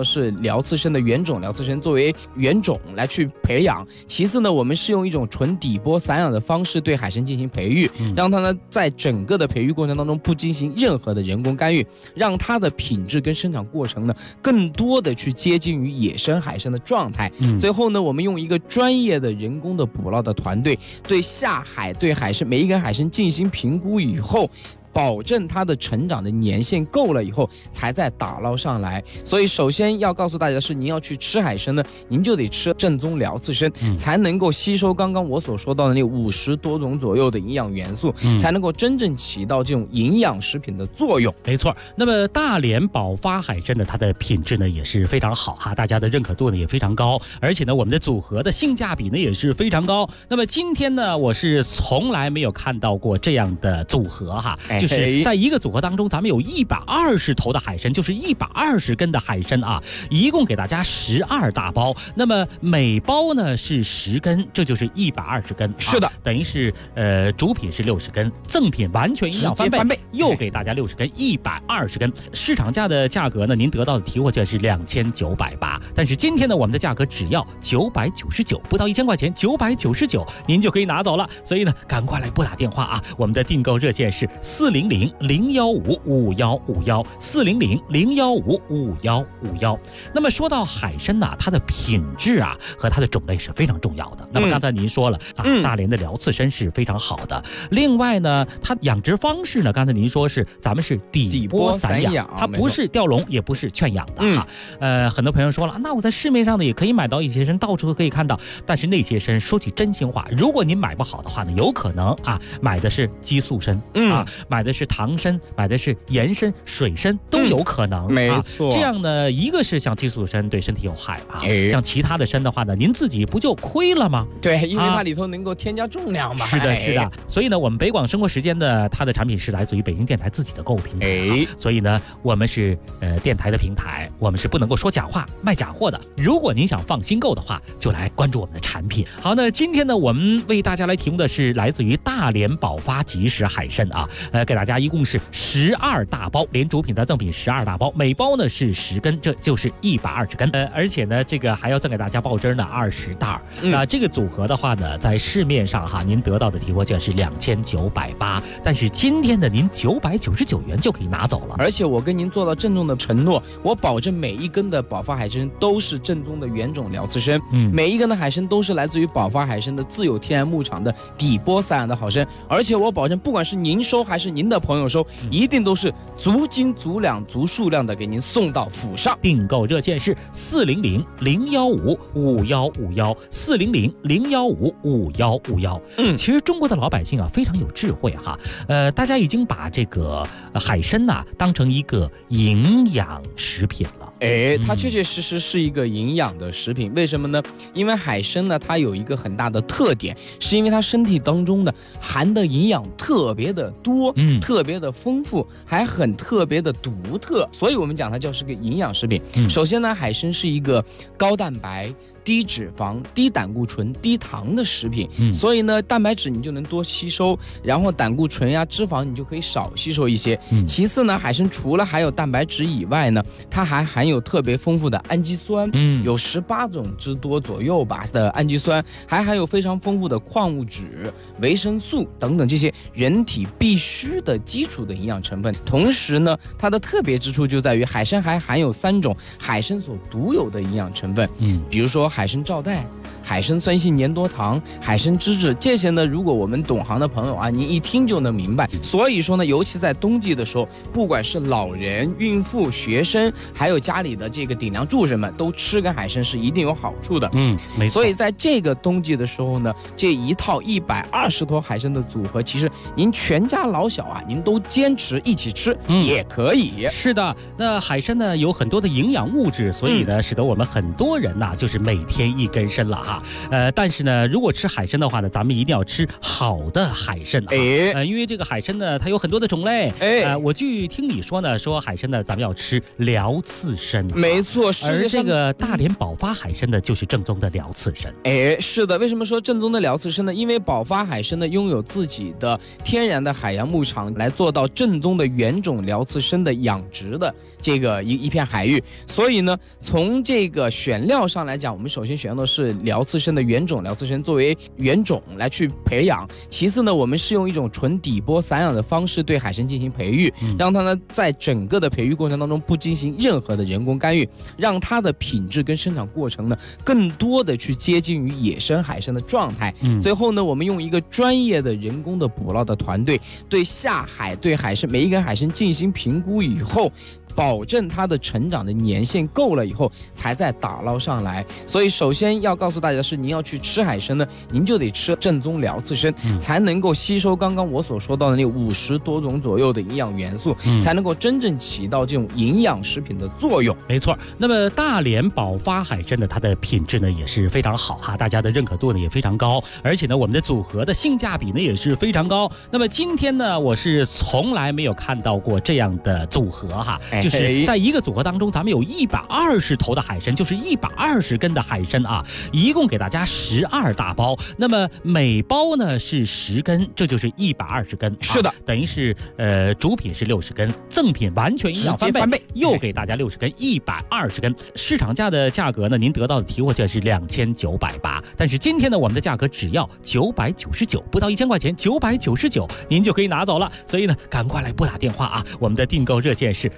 辽刺参的原种辽刺参作为原种来去培养。其次呢，我们是用一种纯底波散养的方式对海参进行培育，让它呢在整个的培育过程当中不进行任何的人工干预，让它的品质跟生长过程呢更多的去接近于野生海参的状态。最后呢，我们用一个专业的人工的捕捞的团队对下海对海参每一根海参进行评估以后，保证它的成长的年限够了以后，才再打捞上来。所以首先要告诉大家的是，您要去吃海参呢，您就得吃正宗辽刺参，才能够吸收刚刚我所说到的那50多种左右的营养元素，才能够真正起到这种营养食品的作用。 没错。那么大连宝发海参呢，它的品质呢也是非常好哈，大家的认可度呢也非常高，而且呢我们的组合的性价比呢也是非常高。那么今天呢，我是从来没有看到过这样的组合哈，就是在一个组合当中，咱们有120头的海参，就是120根的海参啊，一共给大家12大包。那么每包呢是10根，这就是120根。 是的， 等于是主品是60根，赠品完全营养翻倍，又给大家60根，120根。市场价的价格呢，您得到的提货券是2980，但是今天呢，我们的价格只要999，不到1000块钱，999您就可以拿走了。所以呢，赶快来拨打电话啊，我们的订购热线是400-015-5151，400-015-5151。那么说到海参呢，它的品质啊和它的种类是非常重要的。那么刚才您说了大连的辽刺参是非常好的。另外呢，它养殖方式呢，刚才您说是咱们是底波散养，它不是吊笼，也不是圈养的哈。很多朋友说了，那我在市面上呢也可以买到一些参，到处都可以看到。但是那些参说句真心话，如果您买不好的话呢，有可能啊买的是激素参啊，买的是糖参，买的是盐参、水参都有可能。 没错。 这样呢，一个是像激素参对身体有害啊，像其他的参的话呢，您自己不就亏了吗？ 对，因为它里头能够添加重量嘛。 是的，是的。所以呢，我们北广生活时间的它的产品是来自于北京电台自己的购物平台。所以呢，我们是电台的平台，我们是不能够说假话、卖假货的。如果您想放心购的话，就来关注我们的产品。好，那今天呢，我们为大家来提供的是来自于大连宝发即食海参啊，给大家一共是12大包，连主品再赠品12大包，每包呢是10根，这就是120根。而且呢，这个还要赠给大家爆汁呢20袋。那这个组合的话呢，在市面上哈，您得到的提货券是2980，但是今天的您999元就可以拿走了。 而且我跟您做到郑重的承诺，我保证每一根的宝发海参都是正宗的原种辽刺参，每一根的海参都是来自于宝发海参的自有天然牧场的底波散养的好参，而且我保证，不管是您收还是您的朋友收，一定都是足斤足两足数量的给您送到府上。 订购热线是400-015-5151，400-015-5151。其实中国的老百姓啊非常有智慧哈，大家已经把这个海参呐当成一个营养食品了。 它确确实实是一个营养的食品。为什么呢？因为海参呢，它有一个很大的特点，是因为它身体当中呢含的营养特别的多，特别的丰富，还很特别的独特，所以我们讲它就是个营养食品。首先呢，海参是一个高蛋白、低脂肪、低胆固醇、低糖的食品，所以呢，蛋白质你就能多吸收，然后胆固醇呀、脂肪你就可以少吸收一些。其次呢，海参除了含有蛋白质以外呢，它还含有特别丰富的氨基酸，有18种之多左右吧的氨基酸，还含有非常丰富的矿物质、维生素等等这些人体必须的基础的营养成分。同时呢，它的特别之处就在于海参还含有3种海参所独有的营养成分，比如说海参皂苷、海参酸性粘多糖、海参脂质，这些呢，如果我们懂行的朋友啊，您一听就能明白。所以说呢，尤其在冬季的时候，不管是老人、孕妇、学生，还有家里的这个顶梁柱人们，都吃根海参是一定有好处的。 没错。 所以在这个冬季的时候呢，这一套120头海参的组合，其实您全家老小啊，您都坚持一起吃也可以。 是的，那海参呢有很多的营养物质，所以呢，使得我们很多人呐，就是每天一根参了哈。但是呢，如果吃海参的话呢，咱们一定要吃好的海参啊。因为这个海参呢，它有很多的种类。我据听你说呢，说海参呢，咱们要吃辽刺参。 没错， 而这个大连宝发海参呢，就是正宗的辽刺参。 是的，为什么说正宗的辽刺参呢？因为宝发海参呢，拥有自己的天然的海洋牧场，来做到正宗的原种辽刺参的养殖的这个一片海域。所以呢，从这个选料上来讲，我们首先选用的是辽刺参的原种辽刺参作为原种来去培养。其次呢，我们是用一种纯底波散养的方式对海参进行培育，让它呢在整个的培育过程当中不进行任何的人工干预，让它的品质跟生长过程呢更多的去接近于野生海参的状态。最后呢，我们用一个专业的人工的捕捞的团队，对下海对海参每一根海参进行评估以后，保证它的成长的年限够了以后，才再打捞上来。所以首先要告诉大家的是，您要去吃海参呢，您就得吃正宗辽刺参，才能够吸收刚刚我所说到的那50多种左右的营养元素，才能够真正起到这种营养食品的作用。 没错。那么大连宝发海参呢，它的品质呢也是非常好哈，大家的认可度呢也非常高，而且呢我们的组合的性价比呢也是非常高。那么今天呢，我是从来没有看到过这样的组合哈，就是在一个组合当中，咱们有120头的海参，就是120根的海参啊，一共给大家12大包。那么每包呢是10根，这就是120根。 是的， 等于是主品是60根，赠品完全营养翻倍，又给大家60根，120根。市场价的价格呢，您得到的提货券是2980，但是今天呢，我们的价格只要999，不到1000块钱，999您就可以拿走了。所以呢，赶快来拨打电话啊，我们的订购热线是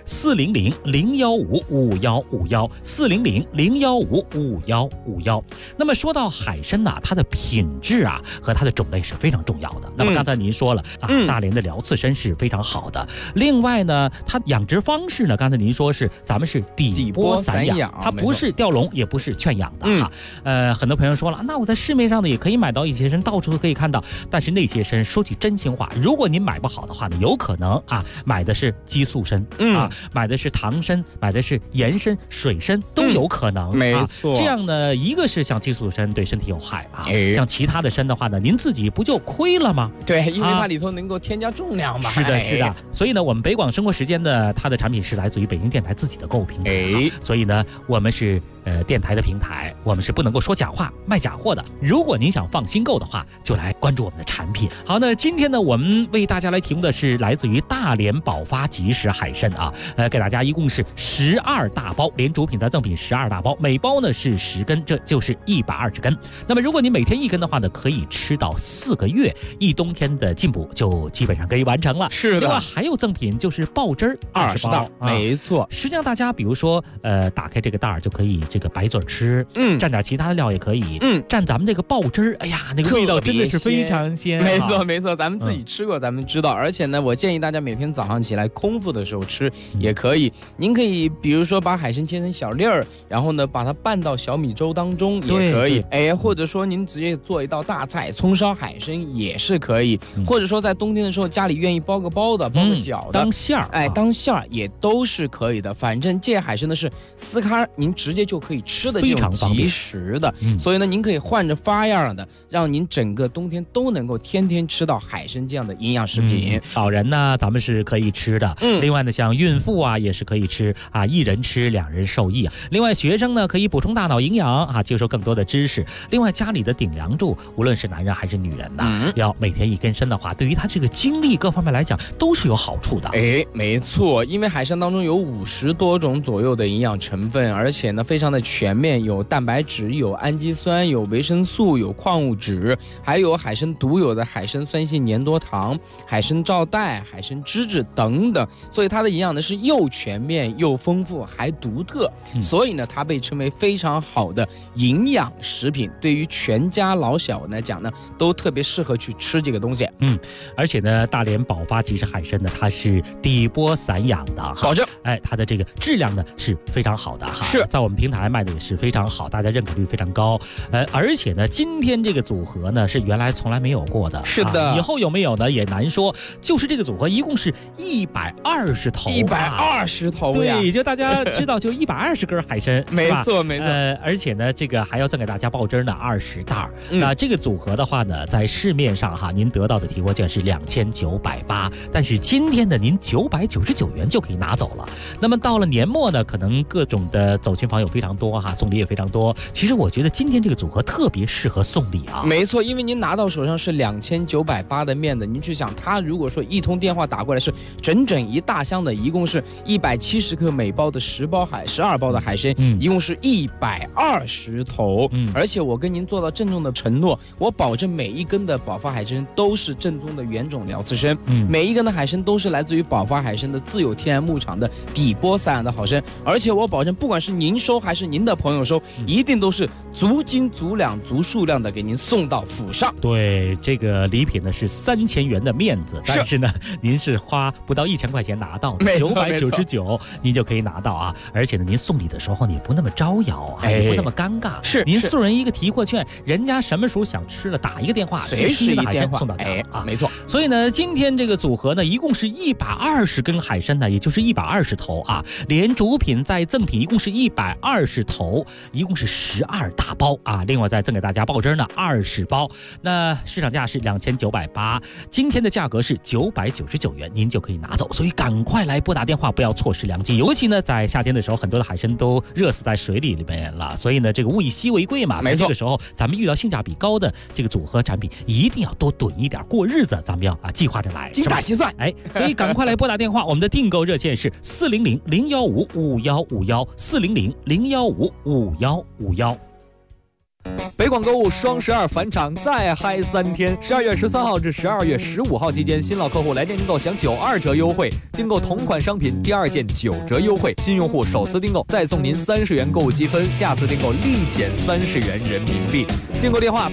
400-015-5151，400-015-5151。那么说到海参呢，它的品质啊和它的种类是非常重要的。那么刚才您说了大连的辽刺参是非常好的。另外呢，它养殖方式呢，刚才您说是咱们是底波散养，它不是吊笼，也不是圈养的哈。很多朋友说了，那我在市面上呢也可以买到一些参，到处都可以看到。但是那些参说句真心话，如果您买不好的话呢，有可能买的是激素参买的是糖参，买的是盐参、水参都有可能。 没错。 这样呢，一个是像激素参对身体有害像其他的参的话呢，您自己不就亏了吗？ 对，因为它里头能够添加重量嘛。 是的，是的。所以呢，我们北广生活时间呢，它的产品是来自于北京电台自己的购物平台。所以呢，我们是电台的平台，我们是不能够说假话、卖假货的。如果您想放心购的话，就来关注我们的产品。好，那今天呢，我们为大家来提供的是来自于大连宝发即食海参给大家一共是12大包，连主品的赠品12大包，每包呢是10根，这就是120根。那么如果你每天1根的话呢，可以吃到4个月，一冬天的进补就基本上可以完成了。 是的。 另外还有赠品就是爆汁儿20包， 没错。 实际上大家比如说打开这个袋儿就可以这个白嘴吃，蘸点其他的料也可以，蘸咱们这个爆汁儿，哎呀，那个味道真的是非常鲜。 没错没错，咱们自己吃过，咱们知道。而且呢，我建议大家每天早上起来空腹的时候吃也可以。您可以比如说把海参切成小粒儿，然后呢把它拌到小米粥当中也可以。或者说您直接做一道大菜，葱烧海参也是可以。或者说在冬天的时候家里愿意包个包的，包个饺的， 当馅儿， 当馅儿也都是可以的。反正这海参呢是撕开您直接就可以吃的这种即食的，所以呢您可以换着花样的，让您整个冬天都能够天天吃到海参这样的营养食品。 老人呢咱们是可以吃的，另外呢像孕妇也是可以吃一人吃2人受益。另外学生呢可以补充大脑营养接受更多的知识。另外家里的顶梁柱，无论是男人还是女人要每天1根参的话，对于他这个精力各方面来讲都是有好处的。 没错，因为海参当中有50多种左右的营养成分，而且呢非常的全面，有蛋白质，有氨基酸，有维生素，有矿物质，还有海参独有的海参酸性粘多糖、海参皂带、海参脂质等等，所以它的营养呢是又全面又丰富还独特，所以呢它被称为非常好的营养食品，对于全家老小来讲呢都特别适合去吃这个东西。 而且呢大连宝发即食海参呢，它是底波散养的， 保证它的这个质量呢是非常好的是在我们平台来卖的也是非常好，大家认可率非常高。而且呢，今天这个组合呢是原来从来没有过的， 是的， 以后有没有呢也难说。就是这个组合一共是120头 ，120头呀！ 对，就大家知道，就120根海参， 没错没错。 而且呢，这个还要赠给大家爆汁呢20袋。那这个组合的话呢，在市面上哈，您得到的提货券是2980，但是今天呢，您999元就可以拿走了。那么到了年末呢，可能各种的走亲访友非常多哈，送礼也非常多。其实我觉得今天这个组合特别适合送礼啊。 没错，因为您拿到手上是2980的面的，您去想，他如果说一通电话打过来是整整一大箱的，一共是170克每包的12包的海参，一共是120头。而且我跟您做到郑重的承诺，我保证每一根的宝发海参都是正宗的原种辽刺参，每一根的海参都是来自于宝发海参的自有天然牧场的底波散养的好参，而且我保证，不管是您收还是您的朋友收，一定都是足斤足两足数量的给您送到府上。 对，这个礼品呢是3000元的面子，但是呢，您是花不到1000块钱拿到的，999您就可以拿到啊！而且呢，您送礼的时候呢也不那么招摇，也不那么尴尬。 是， 您送人一个提货券，人家什么时候想吃的，打一个电话， 随时一电话送到家啊！ 没错。 所以呢，今天这个组合呢，一共是120根海参呢，也就是120头啊，连主品再赠品一共是120头，一共是12大包啊！另外再赠给大家爆汁呢20包，那市场价是2980，今天的价格是999元，您就可以拿走。所以赶快来拨打电话，不要错失良机。尤其呢，在夏天的时候，很多的海参都热死在水里面了，所以呢，这个物以稀为贵嘛。 没错， 这个时候咱们遇到性价比高的这个组合产品，一定要多囤一点，过日子咱们要计划着来， 精打细算。 所以赶快来拨打电话，我们的订购热线是400-015-5151，400-015-5151。 北广购物双12返场再嗨3天，12月13号至12月15号期间，新老客户来电订购享92折优惠，订购同款商品第2件9折优惠，新用户首次订购再送您30元购物积分，下次订购立减30元人民币。订购电话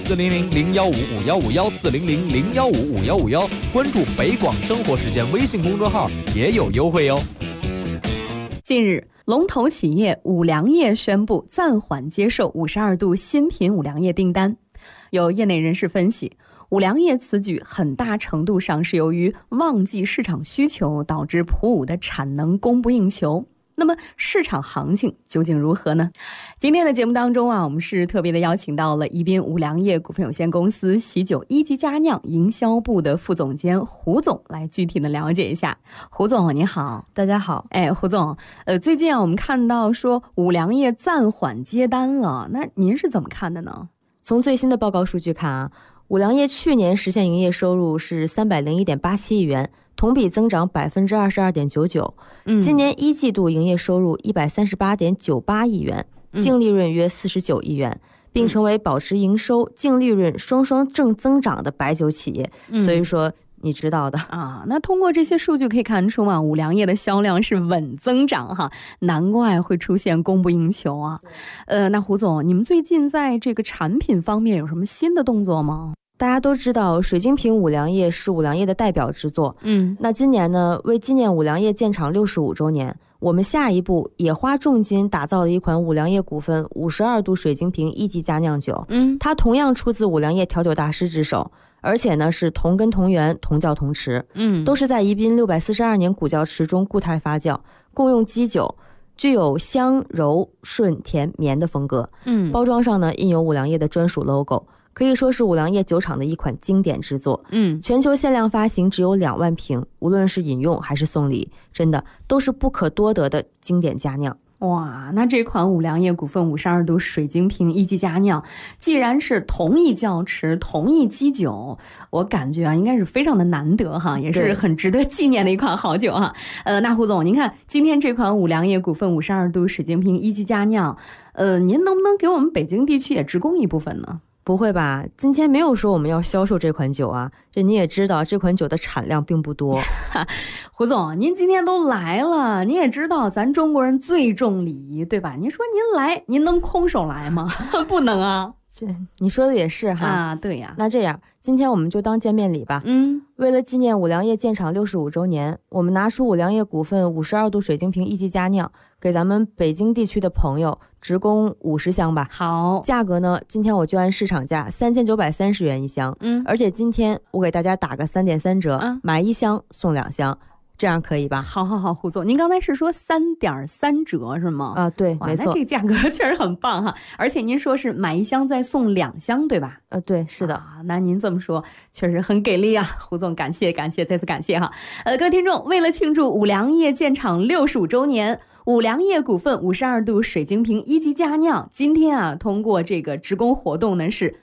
400-015-5151，400-015-5151，关注北广生活时间微信公众号也有优惠哦。 近日，龙头企业五粮液宣布暂缓接受52度新品五粮液订单。有业内人士分析，五粮液此举很大程度上是由于旺季市场需求导致普五的产能供不应求。那么市场行情究竟如何呢？今天的节目当中我们是特别的邀请到了宜宾五粮液股份有限公司喜酒一级佳酿营销部的副总监胡总来具体的了解一下。胡总你好。 大家好。 胡总，最近我们看到说五粮液暂缓接单了，那您是怎么看的呢？ 从最新的报告数据看五粮液去年实现营业收入是301.87亿元，同比增长22.99%。今年一季度营业收入138.98亿元，净利润约49亿元，并成为保持营收、净利润双双正增长的白酒企业。所以说你知道的啊。那通过这些数据可以看出五粮液的销量是稳增长哈，难怪会出现供不应求啊。那胡总，你们最近在这个产品方面有什么新的动作吗？ 大家都知道水晶瓶五粮液是五粮液的代表之作。那今年呢，为纪念五粮液建厂65周年，我们下一步也花重金打造了一款五粮液股份52度水晶瓶一级佳酿酒。它同样出自五粮液调酒大师之手，而且呢是同根同源同窖同池，都是在宜宾642年古窖池中固态发酵，共用基酒，具有香柔顺甜绵的风格。包装上呢印有五粮液的专属 logo，可以说是五粮液酒厂的一款经典之作。全球限量发行只有2万瓶，无论是饮用还是送礼，真的都是不可多得的经典佳酿。 哇，那这款五粮液股份52度水晶瓶一级佳酿，既然是同一窖池同一基酒，我感觉应该是非常的难得哈，也是很值得纪念的一款好酒哈。那胡总，您看今天这款五粮液股份52度水晶瓶一级佳酿，您能不能给我们北京地区也直供一部分呢？ 不会吧，今天没有说我们要销售这款酒啊，这你也知道这款酒的产量并不多。 胡总，您今天都来了，您也知道咱中国人最重礼仪，对吧？您说您来，您能空手来吗？不能啊。 这你说的也是哈啊，对呀。 那这样，今天我们就当见面礼吧。为了纪念五粮液建厂65周年，我们拿出五粮液股份52度水晶瓶一级佳酿，给咱们北京地区的朋友直供50箱吧。 好， 价格呢，今天我就按市场价3930元一箱。而且今天我给大家打个3.3折，买1箱送2箱。这样可以吧？ 好，胡总，您刚才是说3.3折是吗？ 啊，对，没错。 那这个价格确实很棒哈，而且您说是买1箱再送2箱，对吧？ 对，是的。 那您这么说确实很给力啊，胡总，感谢，再次感谢哈。各位听众，为了庆祝五粮液建厂65周年，五粮液股份52度水晶瓶一级佳酿，今天啊，通过这个直供活动呢是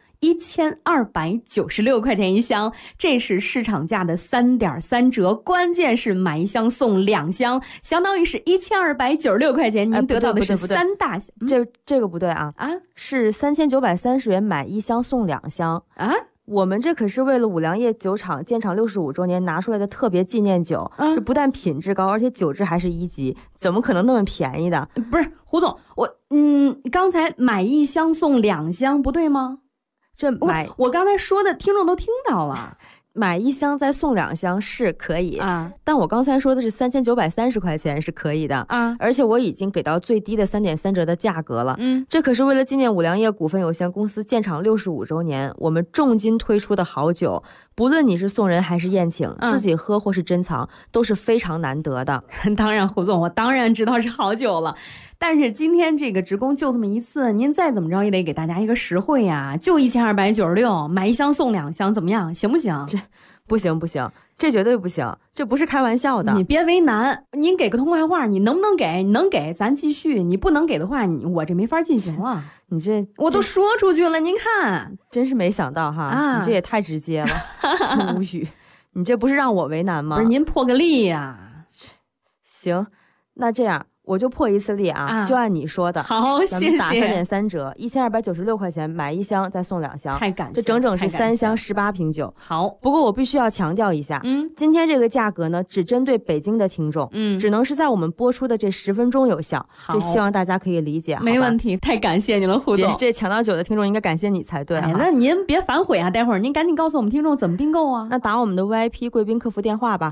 1296块钱一箱，这是市场价的3.3折，关键是买1箱送2箱，相当于是1296块钱，您得到的是3大箱。 这个不对啊，是3930元买1箱送2箱啊。我们这可是为了五粮液酒厂建厂65周年拿出来的特别纪念酒，这不但品质高，而且酒质还是1级，怎么可能那么便宜的？ 不是，胡总，刚才买1箱送2箱不对吗？我刚才说的听众都听到了， 买1箱再送2箱是可以啊，但我刚才说的是3930块钱是可以的啊，而且我已经给到最低的3.3折的价格了。这可是为了纪念五粮液股份有限公司建厂65周年，我们重金推出的好酒，不论你是送人还是宴请，自己喝或是珍藏，都是非常难得的。 当然，胡总，我当然知道是好酒了。但是今天这个直供就这么一次，您再怎么着也得给大家一个实惠呀，就1296，买1箱送2箱，怎么样？行不行？ 这不行，这绝对不行，这不是开玩笑的。 你别为难，您给个痛快话，你能不能给？你能给咱继续，你不能给的话，我这没法进行了。 你这我都说出去了，您看， 真是没想到哈，你这也太直接了，无语。你这不是让我为难吗？ 不是，您破个例呀。 行，那这样。我就破一次例啊，就按你说的。 好，谢谢。 咱们打3.3折，1296块钱买1箱再送2箱， 太感谢， 这整整是3箱18瓶酒。 好， 不过我必须要强调一下，今天这个价格呢，只针对北京的听众，只能是在我们播出的这10分钟有效。这希望大家可以理解。 没问题，太感谢你了，胡总。 这抢到酒的听众应该感谢你才对。 那您别反悔啊，待会儿您赶紧告诉我们听众怎么订购啊。 那打我们的 VIP 贵宾客服电话吧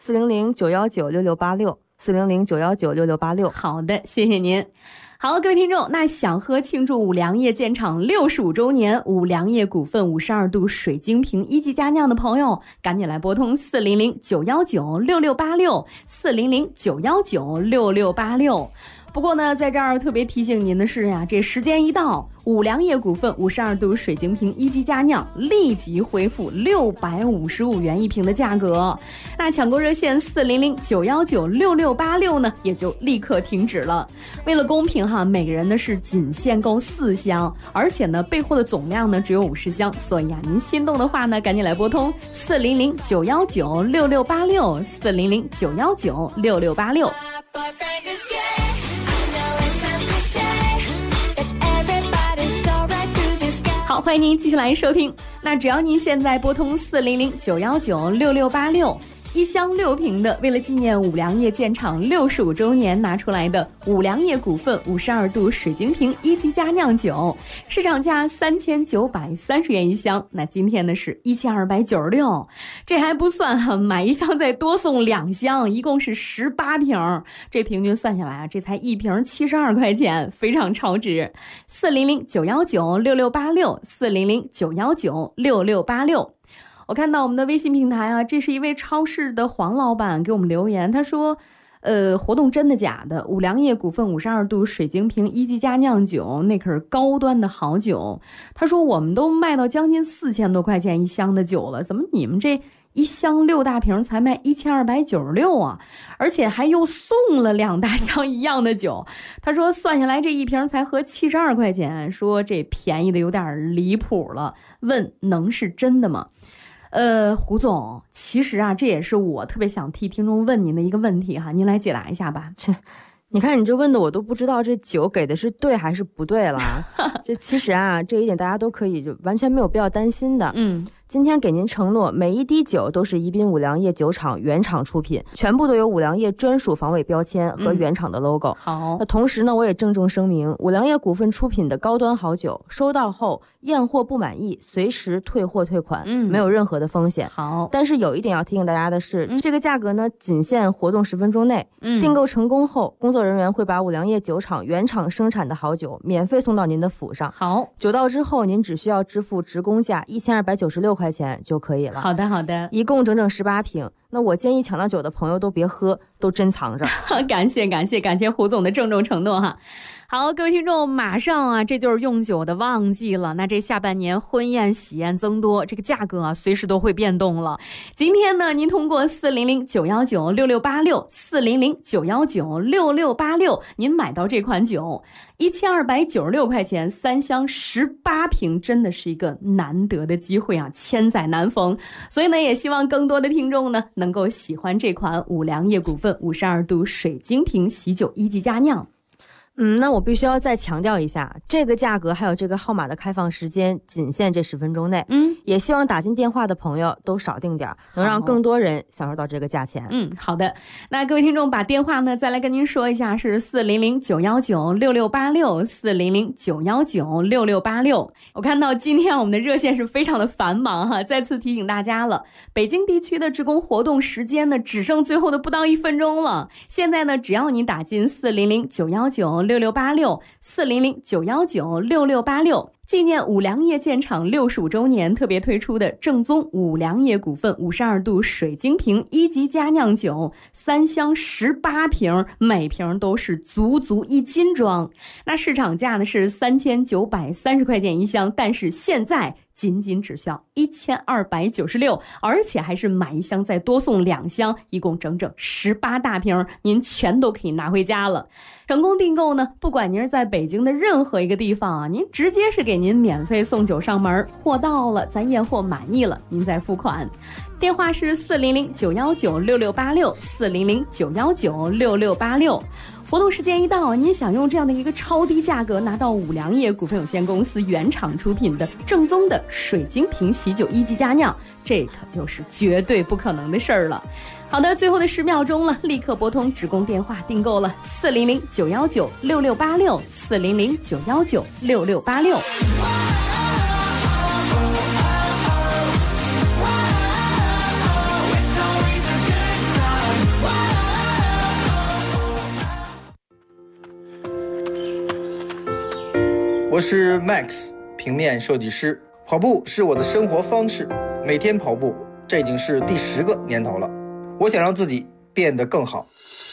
，400-919-6686，400-919-6686。 好的，谢谢您。好，各位听众，那想喝庆祝五粮液建厂65周年五粮液股份52度水晶瓶一级佳酿的朋友，赶紧来拨通400-919-6686，400-919-6686。不过呢，在这儿特别提醒您的是呀，这时间一到，五粮液股份52度水晶瓶一级佳酿立即恢复655元一瓶的价格。那抢购热线400-919-6686呢，也就立刻停止了。为了公平哈，每个人呢是仅限购4箱，而且呢备货的总量呢只有50箱，所以啊，您心动的话呢，赶紧来拨通400-919-6686，400-919-6686。好，欢迎您继续来收听。那只要您现在拨通400-919-6686，一箱6瓶的，为了纪念五粮液建厂65周年拿出来的五粮液股份52度水晶瓶一级佳酿酒，市场价3930元一箱，那今天呢是1296，这还不算哈，买1箱再多送2箱，一共是18瓶，这平均算下来啊，这才1瓶72块钱，非常超值。400-919-6686，400-919-6686。我看到我们的微信平台啊，这是一位超市的黄老板给我们留言，他说活动真的假的？五粮液股份52度水晶瓶一级佳酿酒，那可是高端的好酒。他说我们都卖到将近4000多块钱一箱的酒了，怎么你们这一箱6大瓶才卖1296啊？而且还又送了2大箱一样的酒。他说算下来这一瓶才合72块钱，说这便宜的有点离谱了，问能是真的吗？胡总，其实啊，这也是我特别想替听众问您的一个问题哈，您来解答一下吧。 你看你这问的我都不知道这酒给的是对还是不对了。这其实啊，这一点大家都可以就完全没有必要担心的。 今天给您承诺，每一滴酒都是宜宾五粮液酒厂原厂出品，全部都有五粮液专属防伪标签和原厂的 logo。 好， 那同时呢，我也郑重声明，五粮液股份出品的高端好酒，收到后验货不满意，随时退货退款，没有任何的风险。 好， 但是有一点要提醒大家的是，这个价格呢，仅限活动10分钟内。订购成功后，工作人员会把五粮液酒厂原厂生产的好酒免费送到您的府上。 好， 酒到之后，您只需要支付职工价1296块钱就可以了。 好的，好的， 一共整整18瓶。那我建议抢到酒的朋友都别喝，都珍藏着。 感谢胡总的郑重承诺哈。好，各位听众，马上啊，这就是用酒的旺季了。那这下半年婚宴喜宴增多，这个价格啊，随时都会变动了。今天呢，您通过400-919-6686，400-919-6686，您买到这款酒，1296块钱，3箱18瓶，真的是一个难得的机会啊，千载难逢。所以呢，也希望更多的听众呢，能够喜欢这款五粮液股份52度水晶瓶喜酒1级佳酿。 那我必须要再强调一下，这个价格还有这个号码的开放时间仅限这10分钟内。也希望打进电话的朋友都少订点，能让更多人享受到这个价钱。 好的。那各位听众把电话呢再来跟您说一下，是400-919-6686，400-919-6686。我看到今天我们的热线是非常的繁忙哈，再次提醒大家了，北京地区的职工活动时间呢只剩最后的不到1分钟了。现在呢，只要你打进400-919-6686，400-919-6686，纪念五粮液建厂65周年特别推出的正宗五粮液股份52度水晶瓶1级佳酿酒，3箱18瓶，每瓶都是足1斤装。那市场价呢是3930块钱一箱，但是现在仅只需要1296，而且还是买一箱再多送2箱，一共整整18大瓶，您全都可以拿回家了。成功订购呢，不管您是在北京的任何一个地方啊，您直接是给您免费送酒上门，货到了咱验货满意了，您再付款。电话是400-919-6686，400-919-6686。活动时间一到，您想用这样的一个超低价格拿到五粮液股份有限公司原厂出品的正宗的水晶瓶喜酒1级佳酿，这可就是绝对不可能的事儿了。好的，最后的10秒钟了，立刻拨通职工电话订购了400-919-6686，400-919-6686。 我是 Max， 平面设计师。跑步是我的生活方式，每天跑步，这已经是第10个年头了。我想让自己变得更好。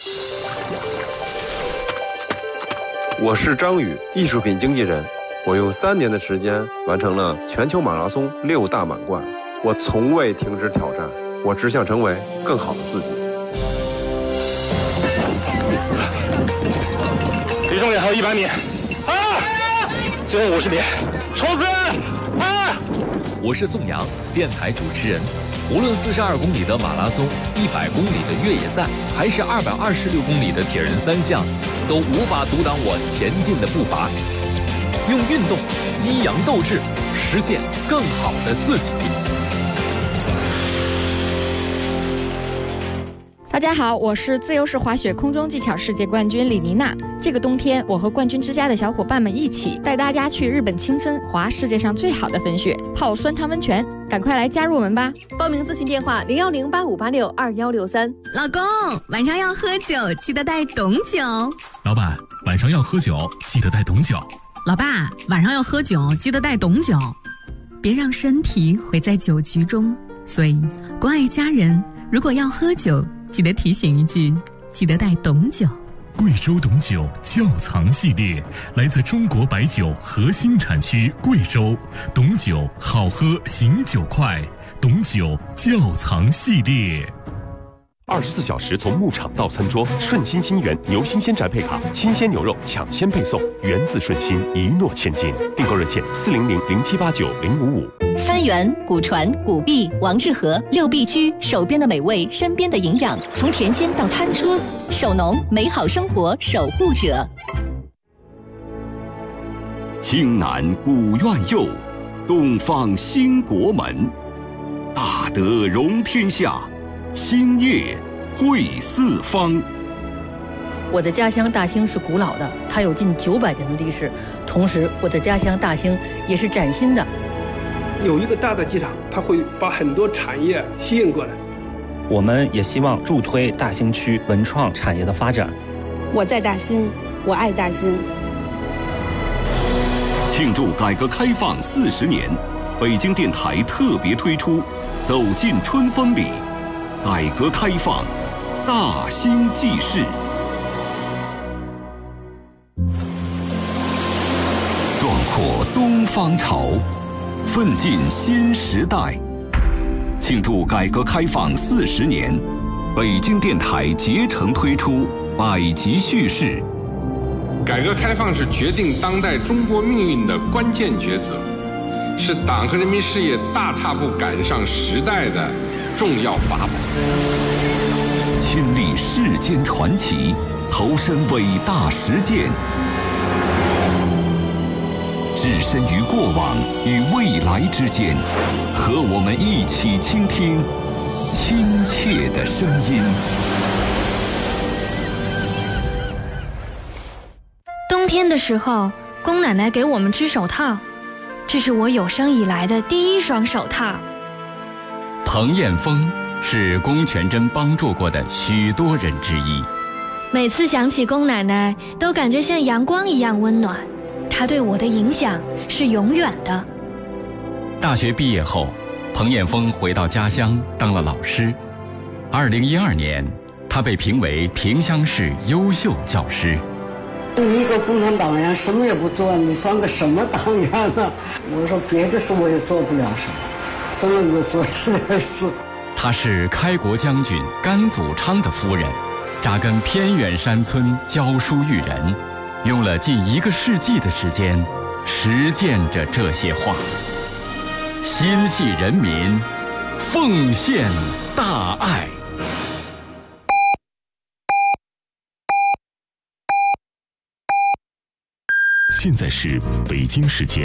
我是张宇，艺术品经纪人。我用3年的时间完成了全球马拉松6大满贯。我从未停止挑战，我只想成为更好的自己。 离终点还有100米。最后50米，冲刺！ 我是宋阳，电台主持人。无论42公里的马拉松、100公里的越野赛，还是226公里的铁人3项，都无法阻挡我前进的步伐。用运动激扬斗志，实现更好的自己。 大家好，我是自由式滑雪空中技巧世界冠军李妮娜。这个冬天，我和冠军之家的小伙伴们一起带大家去日本青森滑世界上最好的粉雪，泡酸汤温泉，赶快来加入我们吧！ 报名咨询电话01085862163。 老公，晚上要喝酒，记得带懂酒。 老板，晚上要喝酒，记得带懂酒。 老爸，晚上要喝酒，记得带懂酒。别让身体毁在酒局中。所以，关爱家人，如果要喝酒，记得提醒一句，记得带懂酒。 贵州懂酒窖藏系列来自中国白酒核心产区贵州，懂酒好喝，醒酒快，懂酒窖藏系列。 24小时从牧场到餐桌，顺心新源牛新鲜宅配卡，新鲜牛肉抢先配送，源自顺心，一诺千金。订购热线400-0789-055。 三元、古传、古币、王致和6必居，手边的美味，身边的营养，从田间到餐桌，守农，美好生活守护者。 青南古院右，东方兴国门。 德容天下，兴业惠四方。 我的家乡大兴是古老的，它有近900年的历史。同时，我的家乡大兴也是崭新的。 有一个大的机场，它会把很多产业吸引过来。 我们也希望助推大兴区文创产业的发展。 我在大兴，我爱大兴。 庆祝改革开放40年，北京电台特别推出《走进春风里》，改革开放大兴纪事。壮阔东方潮，奋进新时代。庆祝改革开放40年，北京电台竭诚推出100集叙事。 改革开放是决定当代中国命运的关键抉择，是党和人民事业大踏步赶上时代的重要法宝。 亲历世间传奇，投身伟大实践，置身于过往与未来之间，和我们一起倾听亲切的声音。 冬天的时候，宫奶奶给我们织手套，这是我有生以来的第1双手套。 彭艳峰是龚全珍帮助过的许多人之一。 每次想起龚奶奶，都感觉像阳光一样温暖。她对我的影响是永远的。 大学毕业后，彭艳峰回到家乡当了老师。2012年，他被评为萍乡市优秀教师。 你一个共产党员什么也不做，你算个什么党员呢？我说别的事我也做不了什么，只能够做这点事。 他是开国将军甘祖昌的夫人，扎根偏远山村教书育人，用了近1个世纪的时间实践着这些话。心系人民，奉献大爱。 现在是北京时间